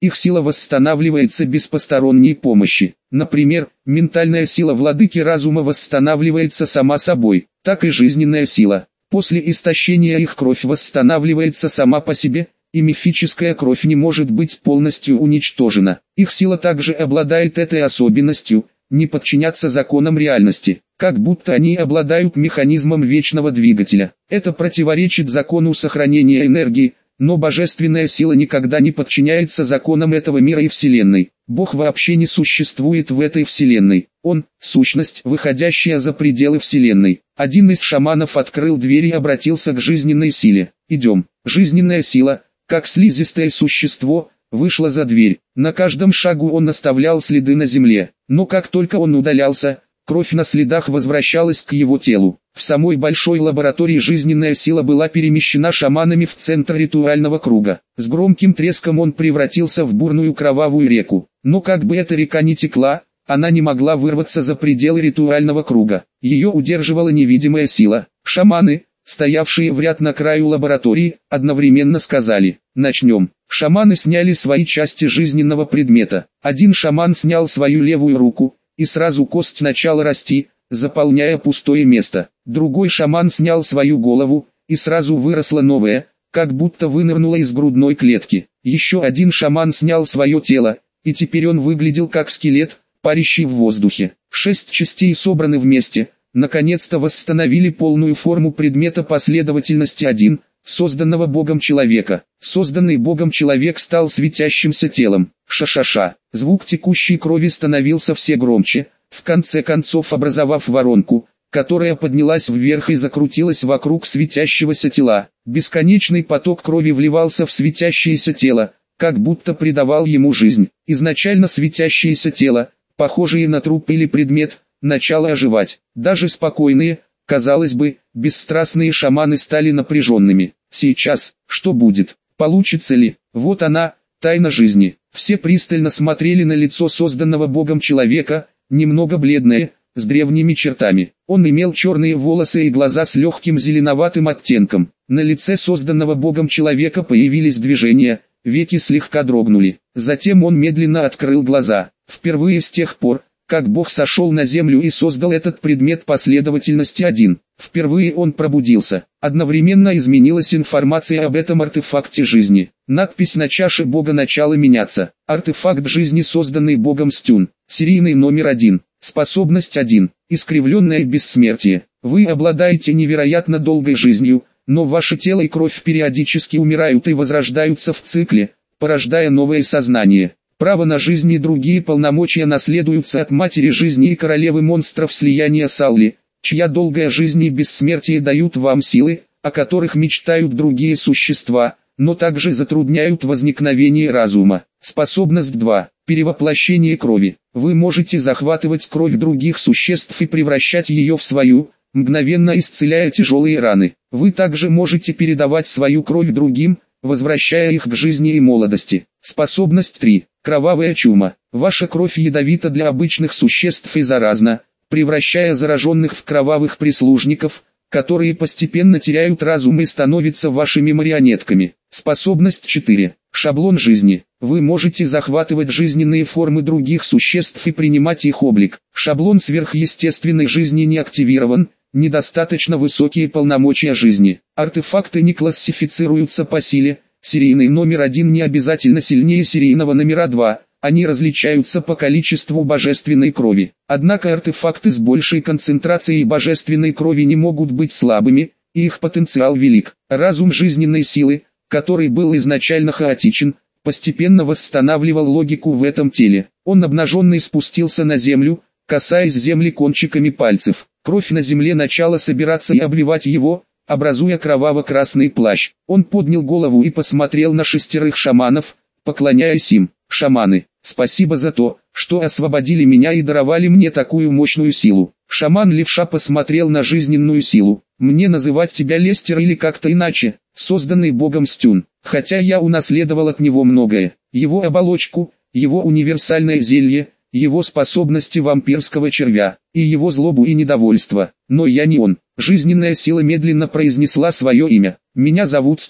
их сила восстанавливается без посторонней помощи. Например, ментальная сила владыки разума восстанавливается сама собой, так и жизненная сила. После истощения их кровь восстанавливается сама по себе, и мифическая кровь не может быть полностью уничтожена. Их сила также обладает этой особенностью – не подчиняться законам реальности, как будто они обладают механизмом вечного двигателя. Это противоречит закону сохранения энергии, но божественная сила никогда не подчиняется законам этого мира и Вселенной. Бог вообще не существует в этой Вселенной. Он – сущность, выходящая за пределы Вселенной. Один из шаманов открыл дверь и обратился к жизненной силе. «Идем». Жизненная сила, как слизистое существо, вышла за дверь. На каждом шагу он оставлял следы на земле, но как только он удалялся, кровь на следах возвращалась к его телу. В самой большой лаборатории жизненная сила была перемещена шаманами в центр ритуального круга. С громким треском он превратился в бурную кровавую реку. Но как бы эта река ни текла, она не могла вырваться за пределы ритуального круга. Ее удерживала невидимая сила. Шаманы, стоявшие в ряд на краю лаборатории, одновременно сказали: «Начнем». Шаманы сняли свои части жизненного предмета. Один шаман снял свою левую руку, и сразу кость начала расти, заполняя пустое место. Другой шаман снял свою голову, и сразу выросла новая, как будто вынырнула из грудной клетки. Еще один шаман снял свое тело, и теперь он выглядел как скелет, парящий в воздухе. Шесть частей собраны вместе, наконец-то восстановили полную форму предмета последовательности один, созданного Богом человека. Созданный Богом человек стал светящимся телом. Ша-ша-ша. Звук текущей крови становился все громче, в конце концов образовав воронку, которая поднялась вверх и закрутилась вокруг светящегося тела. Бесконечный поток крови вливался в светящееся тело, как будто придавал ему жизнь. Изначально светящееся тело, похожее на труп или предмет, начало оживать. Даже спокойные, казалось бы, бесстрастные шаманы стали напряженными. Сейчас, что будет? Получится ли? Вот она, тайна жизни. Все пристально смотрели на лицо созданного Богом человека, немного бледное, с древними чертами. Он имел черные волосы и глаза с легким зеленоватым оттенком. На лице созданного Богом человека появились движения, веки слегка дрогнули. Затем он медленно открыл глаза. Впервые с тех пор, как Бог сошел на землю и создал этот предмет последовательности один. Впервые он пробудился. Одновременно изменилась информация об этом артефакте жизни. Надпись на чаше Бога начала меняться. Артефакт жизни, созданный Богом Стюн. Серийный номер один. Способность один. Искривленное бессмертие. Вы обладаете невероятно долгой жизнью, но ваше тело и кровь периодически умирают и возрождаются в цикле, порождая новое сознание. Право на жизнь и другие полномочия наследуются от матери жизни и королевы монстров слияния Салли, чья долгая жизнь и бессмертие дают вам силы, о которых мечтают другие существа, но также затрудняют возникновение разума. Способность два. Перевоплощение крови. Вы можете захватывать кровь других существ и превращать ее в свою, мгновенно исцеляя тяжелые раны. Вы также можете передавать свою кровь другим, возвращая их к жизни и молодости. Способность три. Кровавая чума. Ваша кровь ядовита для обычных существ и заразна, превращая зараженных в кровавых прислужников, которые постепенно теряют разум и становятся вашими марионетками. Способность четыре. Шаблон жизни. Вы можете захватывать жизненные формы других существ и принимать их облик. Шаблон сверхъестественной жизни не активирован, недостаточно высокие полномочия жизни. Артефакты не классифицируются по силе. Серийный номер один не обязательно сильнее серийного номера два, они различаются по количеству божественной крови. Однако артефакты с большей концентрацией божественной крови не могут быть слабыми, и их потенциал велик. Разум жизненной силы, который был изначально хаотичен, постепенно восстанавливал логику в этом теле. Он обнаженный спустился на землю, касаясь земли кончиками пальцев. Кровь на земле начала собираться и обливать его, образуя кроваво-красный плащ. Он поднял голову и посмотрел на шестерых шаманов, поклоняясь им. Шаманы, спасибо за то, что освободили меня и даровали мне такую мощную силу. Шаман-левша посмотрел на жизненную силу. Мне называть тебя Лестер или как-то иначе, созданный Богом Стюн, хотя я унаследовал от него многое. Его оболочку, его универсальное зелье, его способности вампирского червя, и его злобу и недовольство. Но я не он. Жизненная сила медленно произнесла свое имя. Меня зовут Стюн.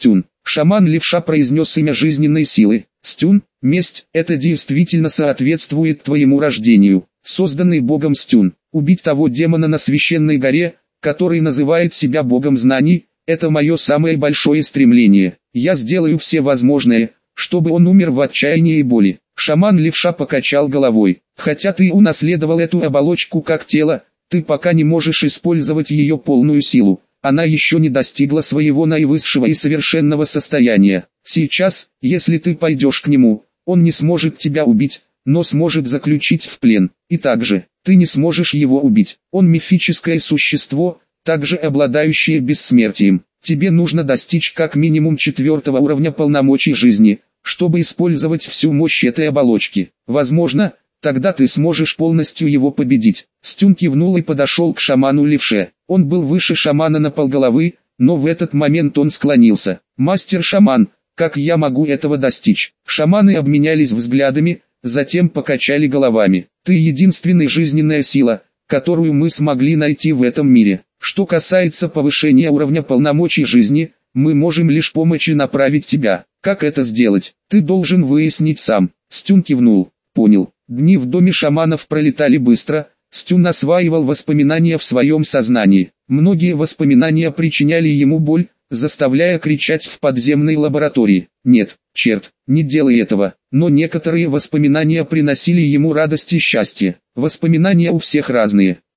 Шаман Левша произнес имя жизненной силы. Стюн, месть, это действительно соответствует твоему рождению. Созданный Богом Стюн, убить того демона на священной горе, который называет себя Богом знаний, это мое самое большое стремление. Я сделаю все возможное, чтобы он умер в отчаянии и боли. Шаман Левша покачал головой. Хотя ты унаследовал эту оболочку как тело, ты пока не можешь использовать ее полную силу. Она еще не достигла своего наивысшего и совершенного состояния. Сейчас, если ты пойдешь к нему, он не сможет тебя убить, но сможет заключить в плен. И также, ты не сможешь его убить. Он мифическое существо, также обладающее бессмертием. Тебе нужно достичь как минимум четвертого уровня полномочий жизни, чтобы использовать всю мощь этой оболочки. Возможно, тогда ты сможешь полностью его победить. Стюн кивнул и подошел к шаману Левше. Он был выше шамана на полголовы, но в этот момент он склонился. «Мастер-шаман, как я могу этого достичь?» Шаманы обменялись взглядами, затем покачали головами. «Ты единственная жизненная сила, которую мы смогли найти в этом мире. Что касается повышения уровня полномочий жизни, мы можем лишь помочь и направить тебя. Как это сделать, ты должен выяснить сам». Стюн кивнул. «Понял». Дни в доме шаманов пролетали быстро. Стюн осваивал воспоминания в своем сознании. Многие воспоминания причиняли ему боль, заставляя кричать в подземной лаборатории. Нет, черт, не делай этого. Но некоторые воспоминания приносили ему радость и счастье. Воспоминания у всех разные.